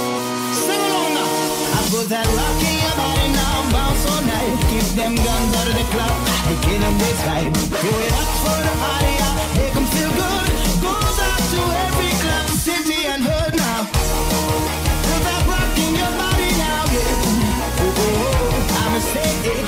Sing along now. I put that rock in your body now, bounce all night. Keep them guns out of the club, making them this vibe. Do it up for the party, make them feel good. Goes out to every club, city and hood now. Put that rock in your body now, yeah. Oh, oh, oh, I'm a say it.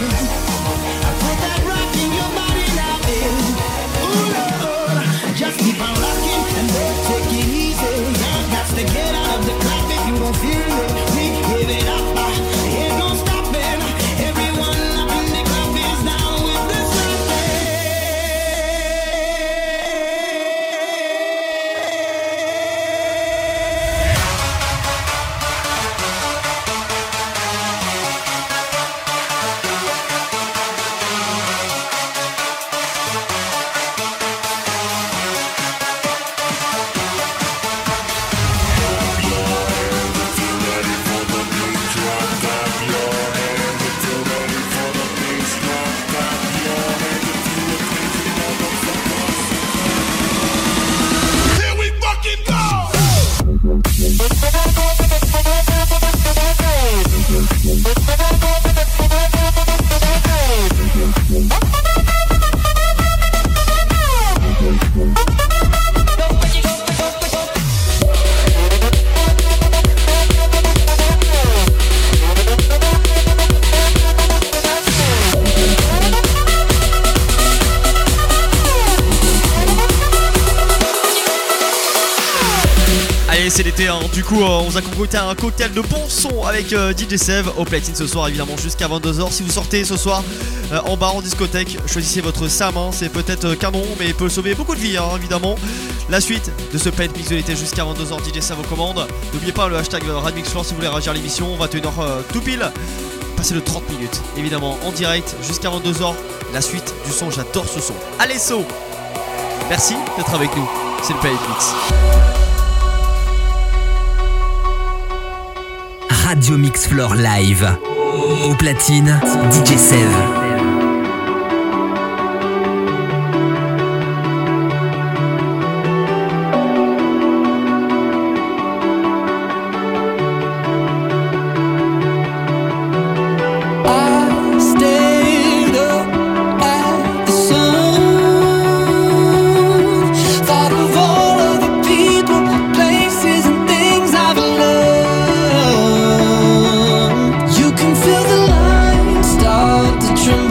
I put that rock in your body now, yeah. Ooh, Lord, just keep on rocking and don't take it easy. Y'all got to get out of the club if you don't feel it. We give it up, ain't no stopping. c'est l'été, hein. Du coup on vous a concocté un cocktail de bon son avec DJ Sev au platine ce soir, évidemment jusqu'à 22h. Si vous sortez ce soir en bar, en discothèque, choisissez votre Sam, hein. C'est peut-être canon mais il peut sauver beaucoup de vies, hein, évidemment. La suite de ce Play Mix de l'été jusqu'à 22h, DJ Sev aux commandes. N'oubliez pas le hashtag RadMixFloor si vous voulez réagir à l'émission. 21h tout pile. Passez le 30 minutes évidemment en direct jusqu'à 22h. La suite du son, j'adore ce son. Allez So, merci d'être avec nous, c'est le Play Mix. Radio Mix Floor Live. Au platine, DJ Sev. Feel the line start to tremble.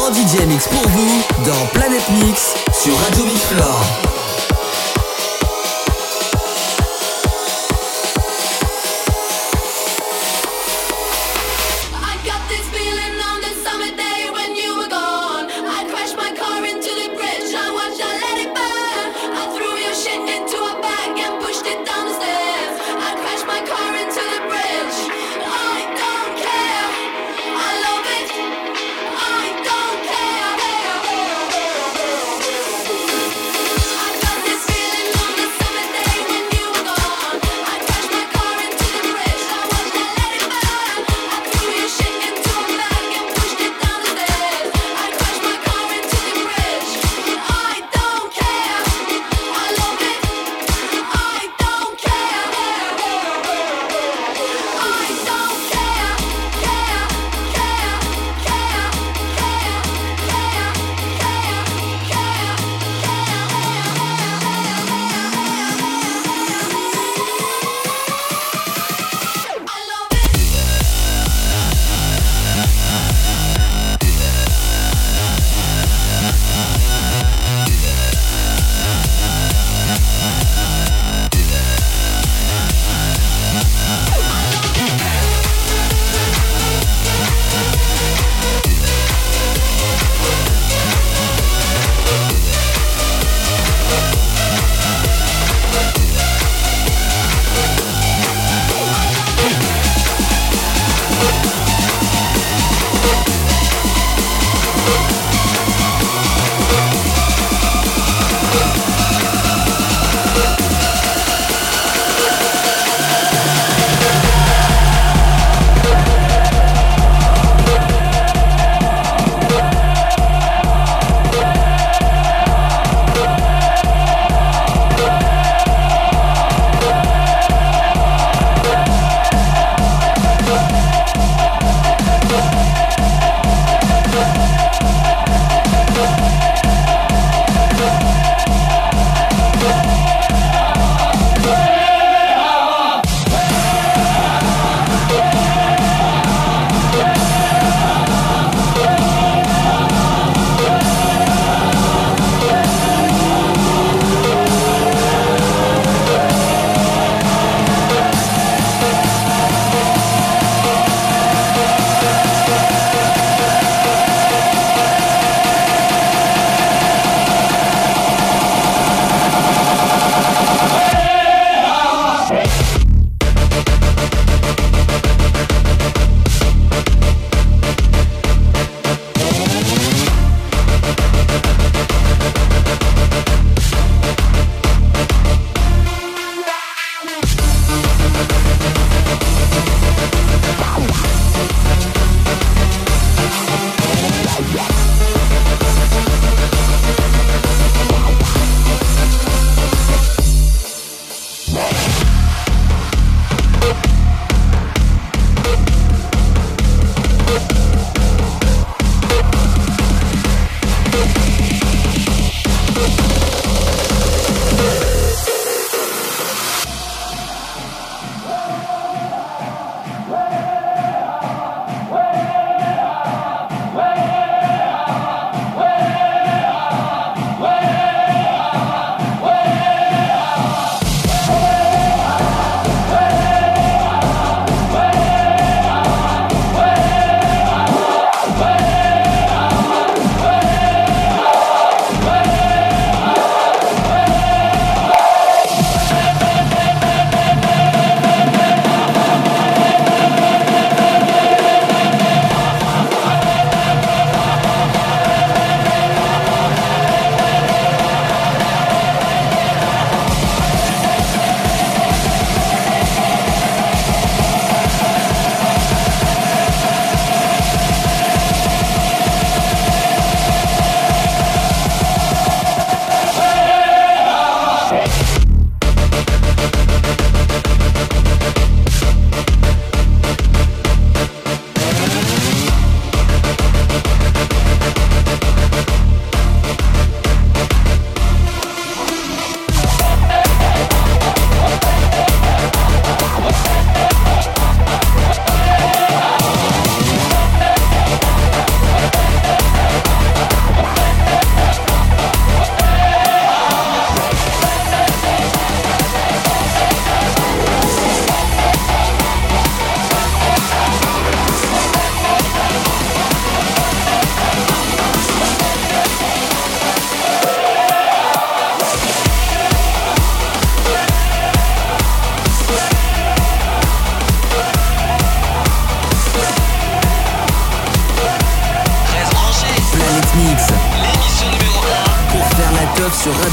grand DJ Mix pour vous dans Planète Mix sur Radio Mix Floor. I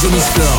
Radio Mix Floor.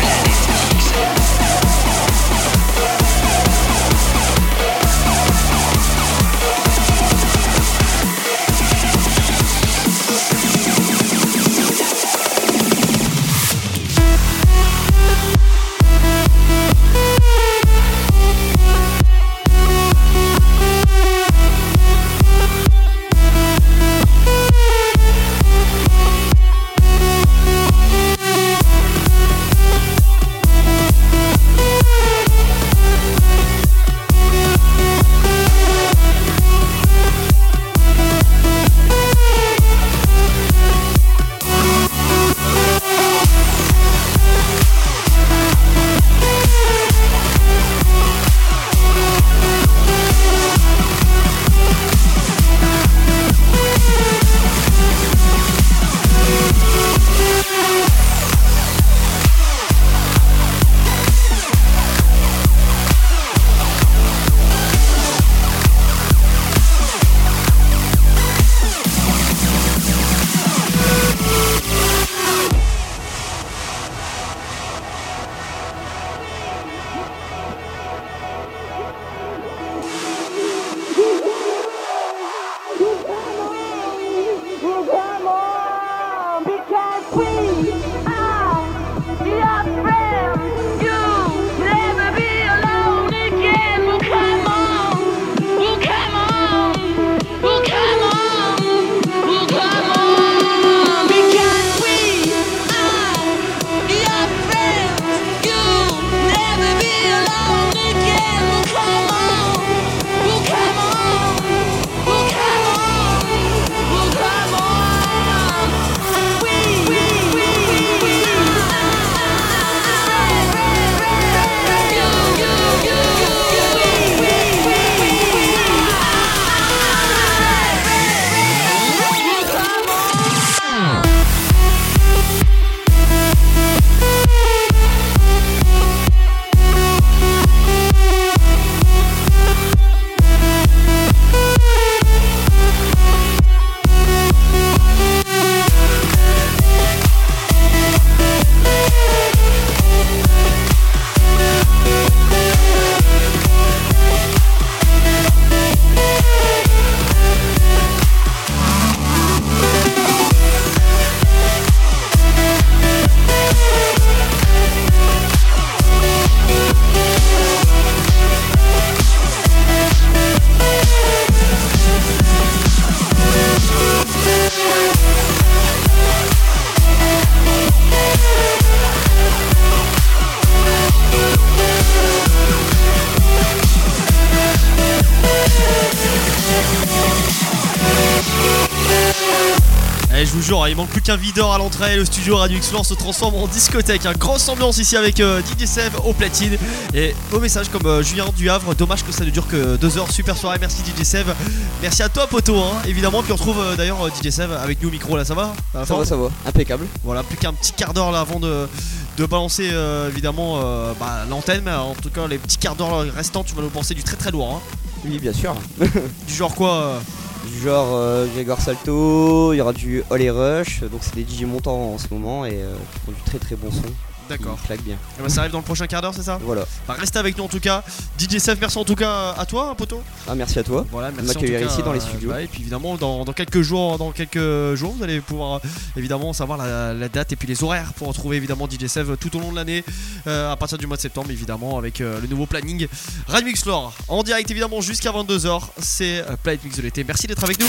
Je vous jure, il manque plus qu'un videur à l'entrée. Le studio Radio X-Floor se transforme en discothèque. Grosse ambiance ici avec DJ Sev au platine. Et beau message comme Julien du Havre. Dommage que ça ne dure que 2 heures. Super soirée, merci DJ Sev. Merci à toi, poto, hein, évidemment. Puis on retrouve d'ailleurs DJ Sev avec nous au micro là. Ça va? Ça va, impeccable. Voilà, plus qu'un petit quart d'heure là avant de balancer évidemment l'antenne. Mais en tout cas, les petits quarts d'heure restants, tu vas nous penser du très très lourd. Hein. Oui, bien sûr. Du genre quoi Du genre Gregor Salto, il y aura du All et Rush, donc c'est des DJ montants en ce moment et qui font du très très bon son. D'accord. Claque bien. Et bah ça arrive dans le prochain quart d'heure, c'est ça? Voilà. Bah restez avec nous en tout cas. DJ Sev, merci en tout cas à toi, poto. Ah, merci à toi. Voilà, merci de m'accueillir ici dans les studios. Et puis évidemment dans quelques jours, vous allez pouvoir évidemment savoir la date et puis les horaires pour retrouver évidemment DJ Sev tout au long de l'année à partir du mois de septembre évidemment avec le nouveau planning Radio Mix Floor en direct évidemment jusqu'à 22h. C'est Planet Mix de l'été. Merci d'être avec nous.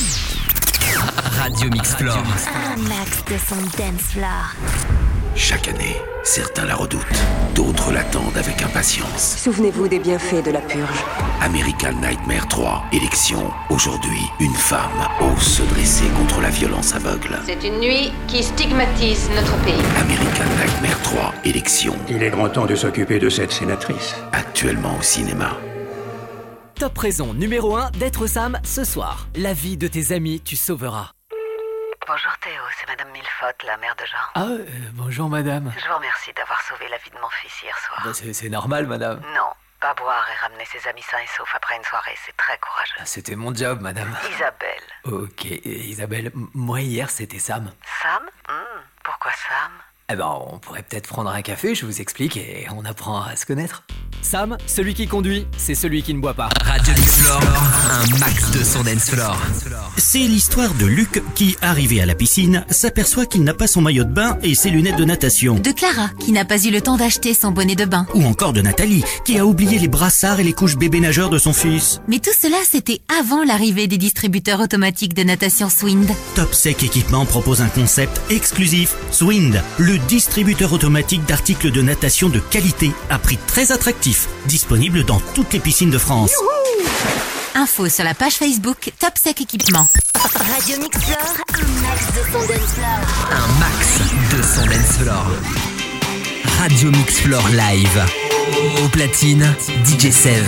Radio Mix Floor. Un max de son dance floor. Chaque année, certains la redoutent, d'autres l'attendent avec impatience. Souvenez-vous des bienfaits de la purge. American Nightmare 3, élection. Aujourd'hui, une femme ose se dresser contre la violence aveugle. C'est une nuit qui stigmatise notre pays. American Nightmare 3, élection. Il est grand temps de s'occuper de cette sénatrice. Actuellement au cinéma. Top raison numéro 1 d'être Sam ce soir. La vie de tes amis, tu sauveras. Bonjour Théo, c'est Madame Millefotte, la mère de Jean. Ah, bonjour madame. Je vous remercie d'avoir sauvé la vie de mon fils hier soir. Bah, c'est normal madame. Non, pas boire et ramener ses amis sains et saufs après une soirée, c'est très courageux. C'était mon job madame. Isabelle. Ok, Isabelle, moi hier c'était Sam. Sam Pourquoi Sam Eh ben, on pourrait peut-être prendre un café, je vous explique, et on apprend à se connaître. Sam, celui qui conduit, c'est celui qui ne boit pas. Radio Mix Floor, un max de son dance floor. C'est l'histoire de Luc qui, arrivé à la piscine, s'aperçoit qu'il n'a pas son maillot de bain et ses lunettes de natation. De Clara, qui n'a pas eu le temps d'acheter son bonnet de bain. Ou encore de Nathalie, qui a oublié les brassards et les couches bébé nageurs de son fils. Mais tout cela, c'était avant l'arrivée des distributeurs automatiques de natation Swind. Top Sec Équipement propose un concept exclusif, Swind, le distributeur automatique d'articles de natation de qualité à prix très attractif, disponible dans toutes les piscines de France. Info sur la page Facebook Top Sec Équipement. Radio Mix Floor, un max de son dance floor. Un max de son dance floor. Radio Mix Floor Live. Au platine, DJ Sev.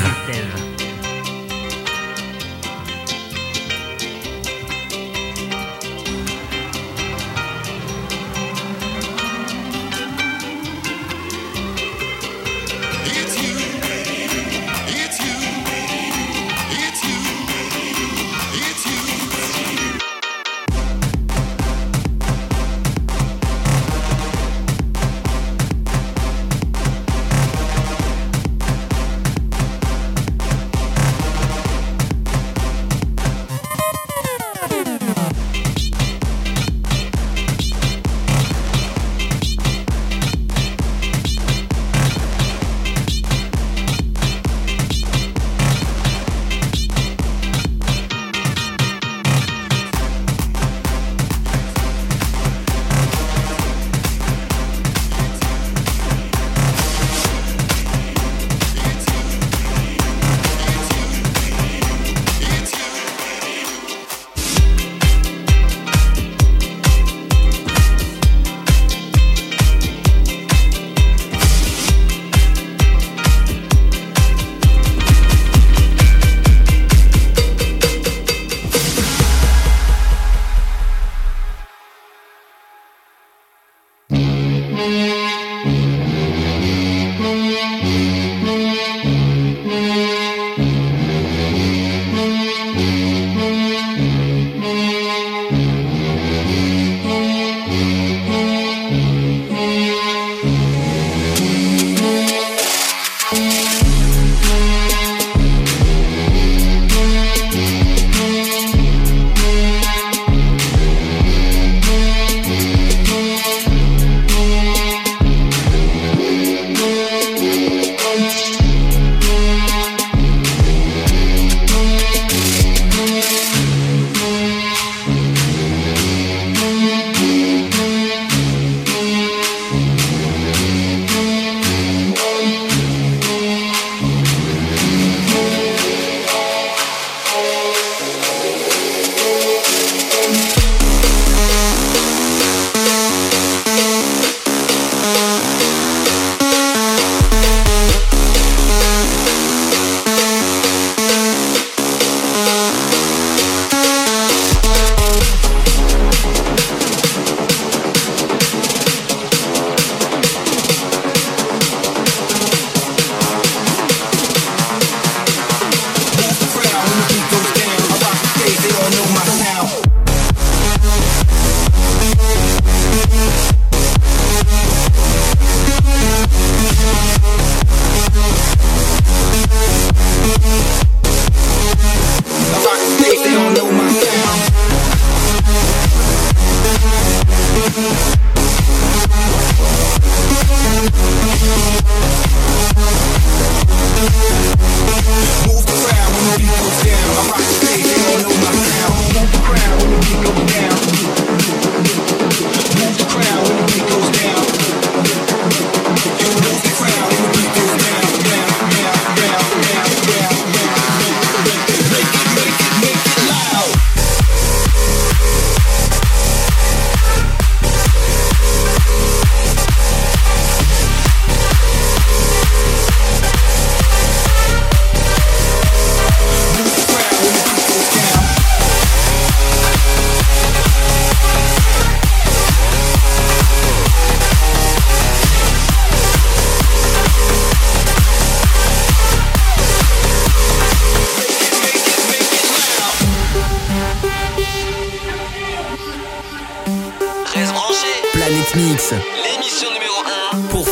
Planète Mix. L'émission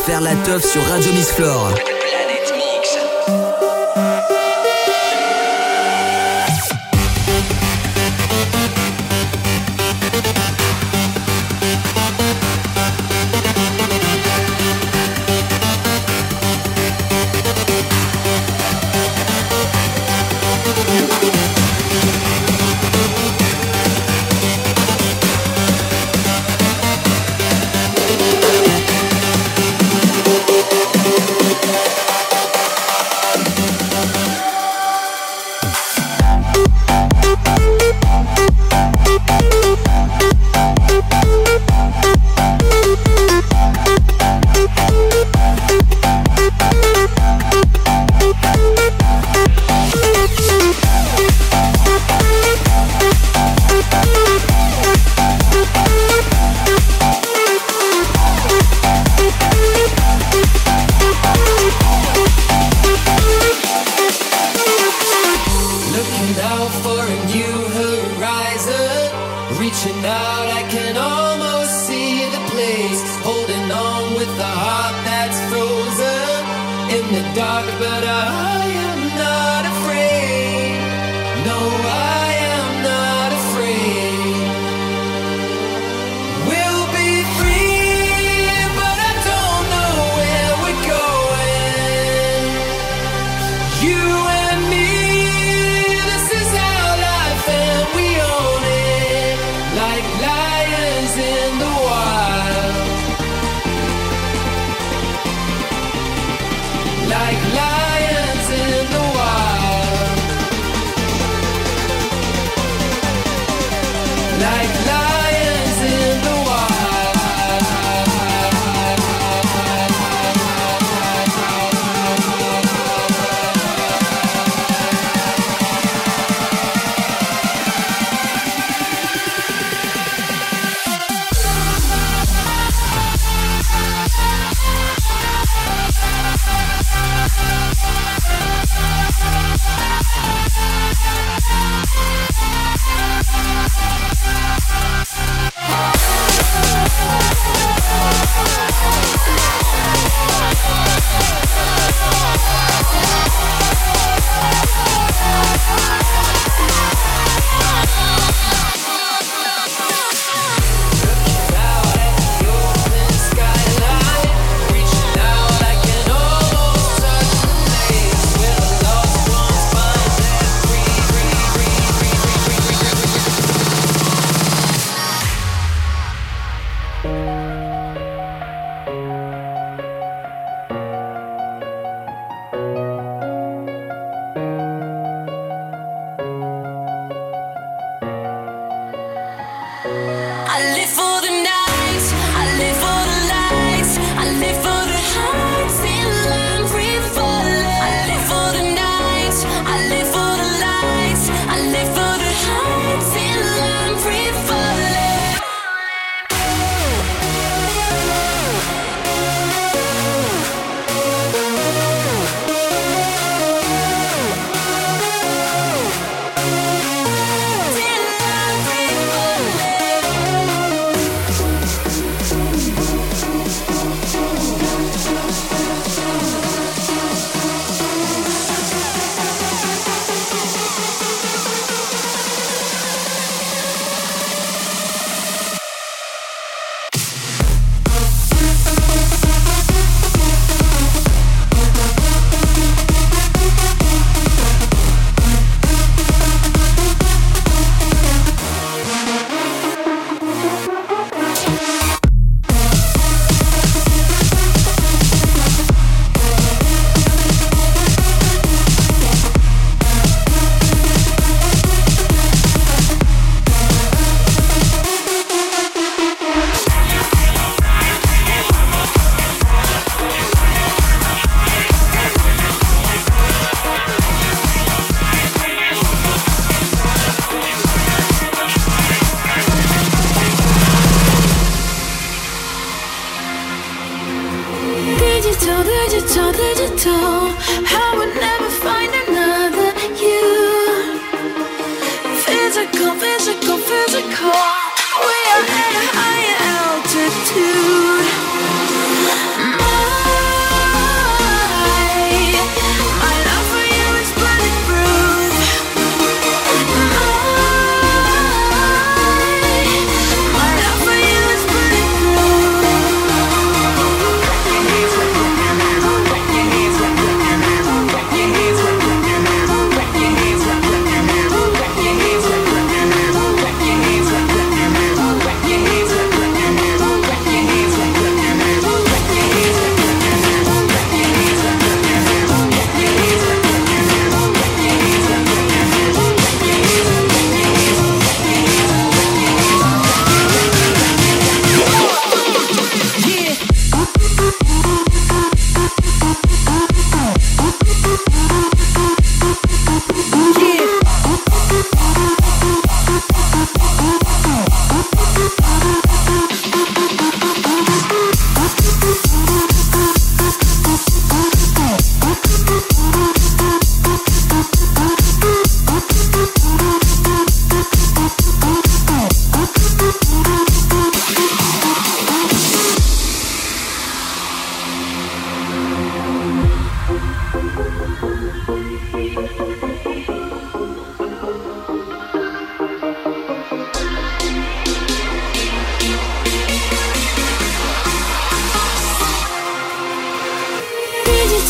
faire la teuf sur Radio Mix Floor. Planète Mix.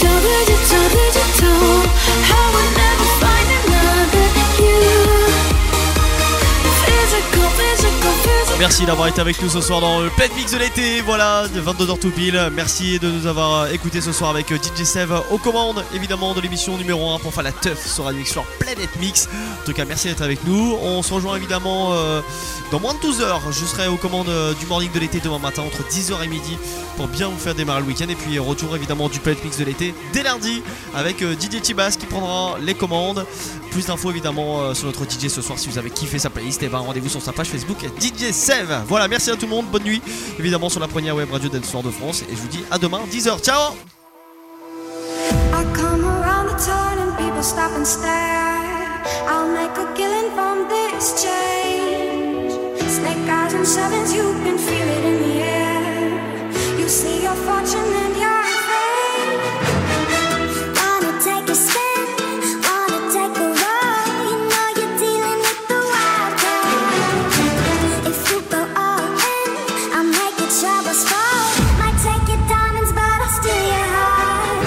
Merci d'avoir été avec nous ce soir dans le Plate Mix de l'été, voilà, de 22h tout pile. Merci de nous avoir écoutés ce soir avec DJ Sev aux commandes, évidemment, de l'émission numéro 1 pour faire la teuf sur Radio Mix Floor Planet Mix. En tout cas, merci d'être avec nous. On se rejoint évidemment dans moins de 12h. Je serai aux commandes du morning de l'été demain matin entre 10h et midi pour bien vous faire démarrer le week-end. Et puis retour évidemment du Plate Mix de l'été dès lundi avec DJ Tibas qui prendra les commandes. Plus d'infos évidemment sur notre DJ ce soir si vous avez kiffé sa playlist. Et ben rendez-vous sur sa page Facebook DJ Sev. Voilà, merci à tout le monde, bonne nuit évidemment sur la première web radio Dance Floor de France. Et je vous dis à demain 10h, ciao. I come around the turn and people stop and stare. I'll make a killing from this change. Snake eyes and sevens, you can feel it in the air. You see your fortune and your fame. Wanna take a spin, wanna take a ride. You know you're dealing with the wild card. If you go all in, I'll make your troubles fall. Might take your diamonds, but I'll steal your heart.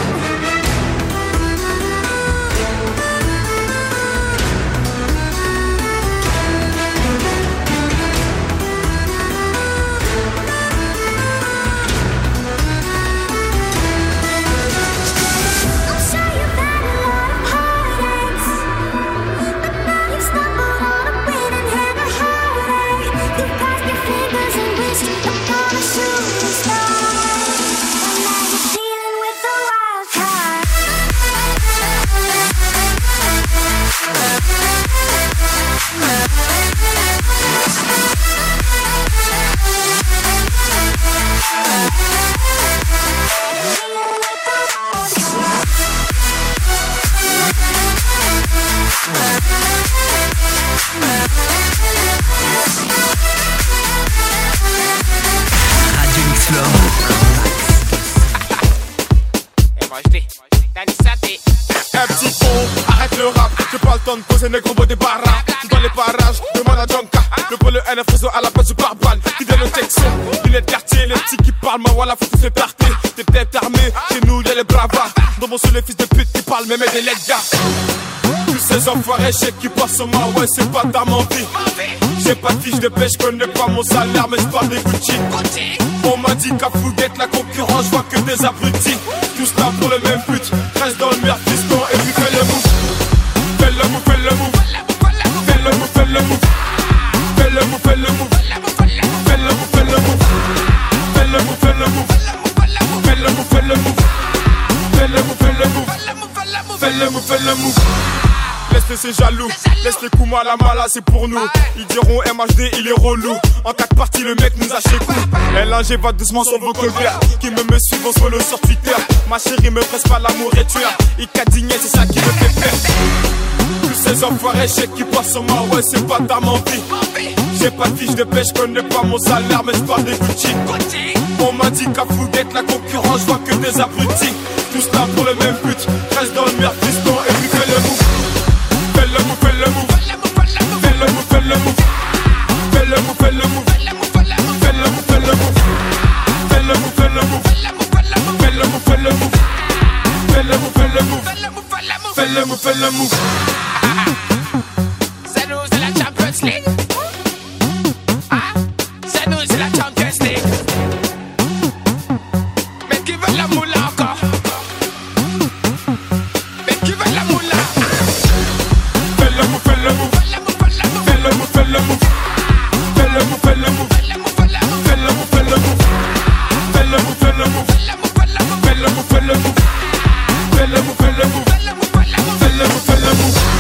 Radio Mix Floor. Un petit con, arrête le rap. J'ai pas le temps de poser mes gros mots des barras. Dans les parages, demande à Jonka. Le pôle NF réseau à la place du pare-balles. Qui donne le texte, lunettes quartier. Les petits qui parlent, ma voilà, faut tous les tarter. Des têtes armées, chez nous y'a les bravas. Dans mon seul les fils de pute qui parlent, mais des lettres gars. Tous ces enfoirés, chèques qui passent sur ma ouais, c'est pas ta mentie. J'ai pas de fiche de pêche, connais pas mon salaire, mais j'parle des Gucci. On m'a dit qu'à Fouguette, la concurrence, j'vois que des abrutis. Tous là pour le même but, reste dans le merde fiston et puis fais le move. Fais le move, fais le move. Fais le move, fais le move. Fais le move, fais le move. Fais le move, fais le move. Fais le move, fais le move. Fais le move, fais le move. Fais le move, fais le move. Fais le move, fais le move. Laisse ces jaloux, laisse les coups mal à mala, c'est pour nous. Ils diront MHD, il est relou. En 4 parties, le mec nous a chez coup. LNG va doucement sur vos colverts. Qui me suivent, on follow sur Twitter. Ma chérie me presse pas l'amour et tueur. Il cadigné, c'est ça qui me fait peur. Tous ces enfoirés, chèques qui passent sur ma ouais, c'est pas ta mentie. J'ai pas de fiche de pêche, connais pas mon salaire, mais j'parle des Gucci. On m'a dit qu'à Fouguette, la concurrence, j'vois que des abrutis. Tous là pour le même but, reste dans le merde fiston et puis fais le move. Fais le move, fais le move. Fais le move, fais le move. Fais le move, fais le move. Fais le move, fais le move. Fais le move, fais le move. Fais le move, fais le move. Fais le move, fais le move. Fais le move, fais le move. C'est nous, c'est la Champions League. C'est nous, c'est la Champions League. Mais qui veut la moula encore? Mais qui veut la moula? Fais le move, fais le move. Fais le move, fais le move. Fais le move, fais le move. Fais le move, fais le move. Fais le move, fais le move. Fais le move, fais le move. Fais le move, fais le move. Fais le move, fais le move.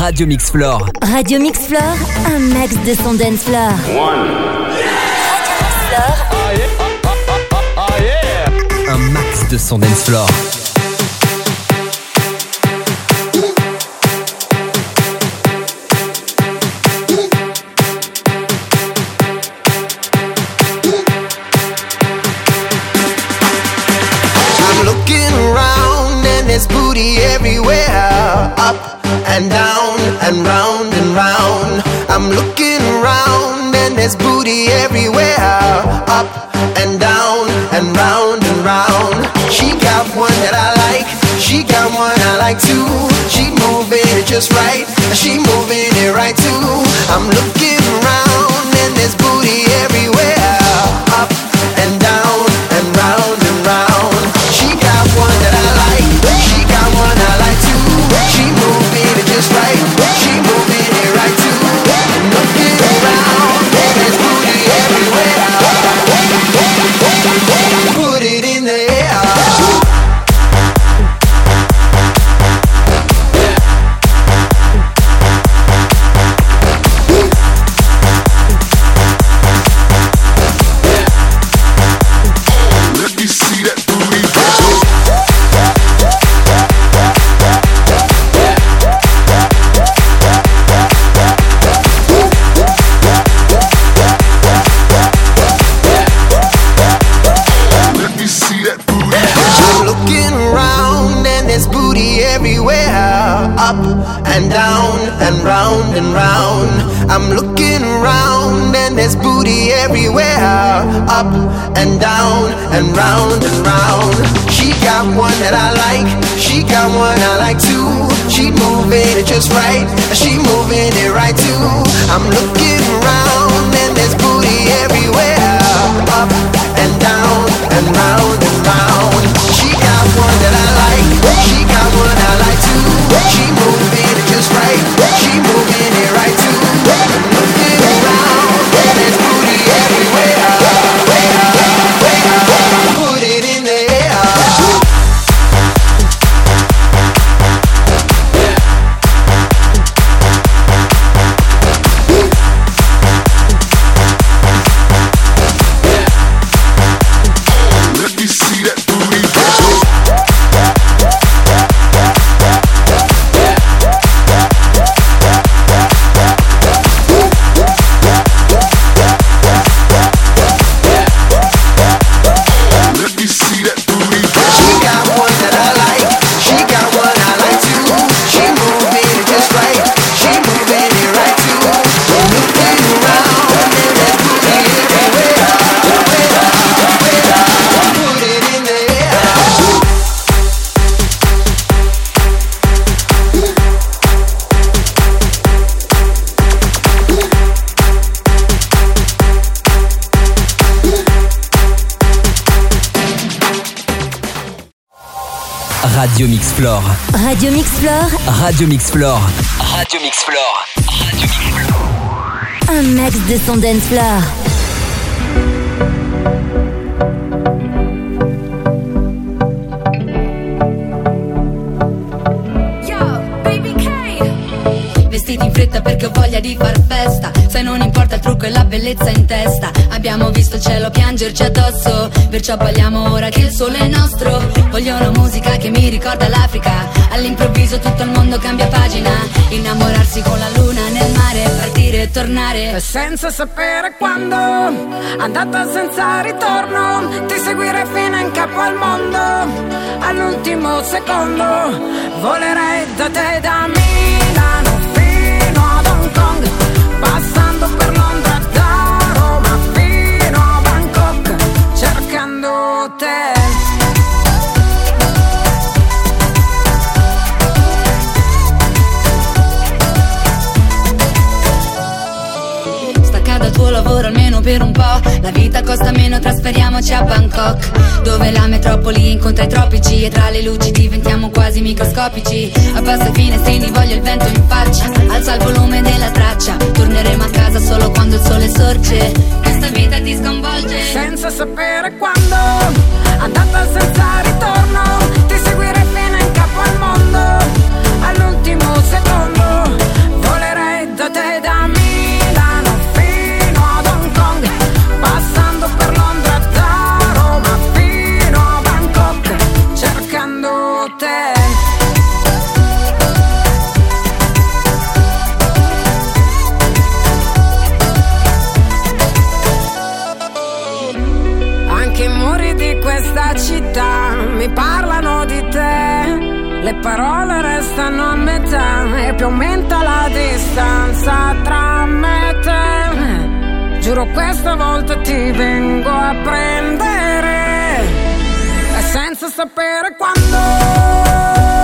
Radio Mix Floor. Radio Mix Floor, un max de son dance floor. Un max de son dance floor. I'm looking around and there's booty everywhere, up and down and round and round. I'm looking around and there's booty everywhere, up and down and round and round. She got one that I like, she got one I like too. She moving it just right, she moving it right too. I'm looking around and there's booty everywhere, up and down and round and round. She got one that I like, she got one I like too. She moving it just right, she moving it right too. Looking around and there's booty everywhere. Put it in the air. And down and round and round. I'm looking around and there's booty everywhere, up and down and round and round. She got one that I like, she got one I like too. She moving it just right, she moving it right too. I'm looking around and there's booty everywhere, up and down and round and round. She got one that I like, she got one I like too. She moving it just right, she moving it right too. Looking around and there's booty everywhere. Put it in the air. Radio Mix Floor. Radio Mix Floor, Radio Mix Floor. Radio Mix Floor. Radio Mix Floor. un max de son dance floor. Vestiti in fretta perché ho voglia di far festa. Sai, non importa il trucco e la bellezza in testa. Abbiamo visto il cielo piangerci addosso, perciò balliamo ora che il sole è nostro. Voglio una musica che mi ricorda l'Africa. All'improvviso tutto il mondo cambia pagina. Innamorarsi con la luna nel mare, partire e tornare senza sapere quando, andata senza ritorno. Ti seguirei fino in capo al mondo. All'ultimo secondo volerei da te, da Milano fino ad Hong Kong, passando per Londra, da Roma fino a Bangkok, cercando te. Stacca dal tuo lavoro almeno per un po', la vita costa meno, trasferiamoci a Bangkok, dove la metropoli incontra i tropici e tra le luci diventiamo quasi microscopici. Abbassa i finestrini, voglio il vento in faccia, alza il volume della traccia, torneremo a casa solo quando il sole sorge. Questa vita ti sconvolge senza sapere quando, andata senza ritorno. Ti seguirei fino in capo al mondo. All'ultimo secondo parole restano a metà e più aumenta la distanza tra me e te. Giuro questa volta ti vengo a prendere e senza sapere quando.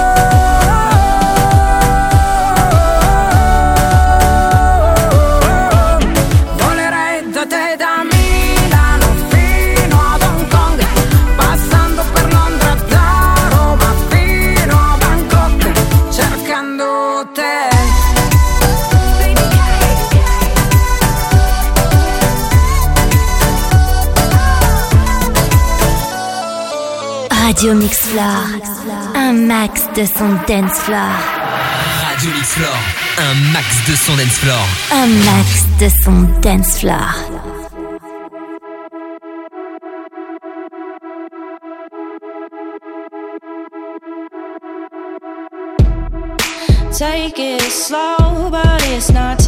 Radio Mix Floor, un max de son dance floor. Radio Mix Floor, un max de son dance floor. Un max de son dance floor. Take it slow, but it's not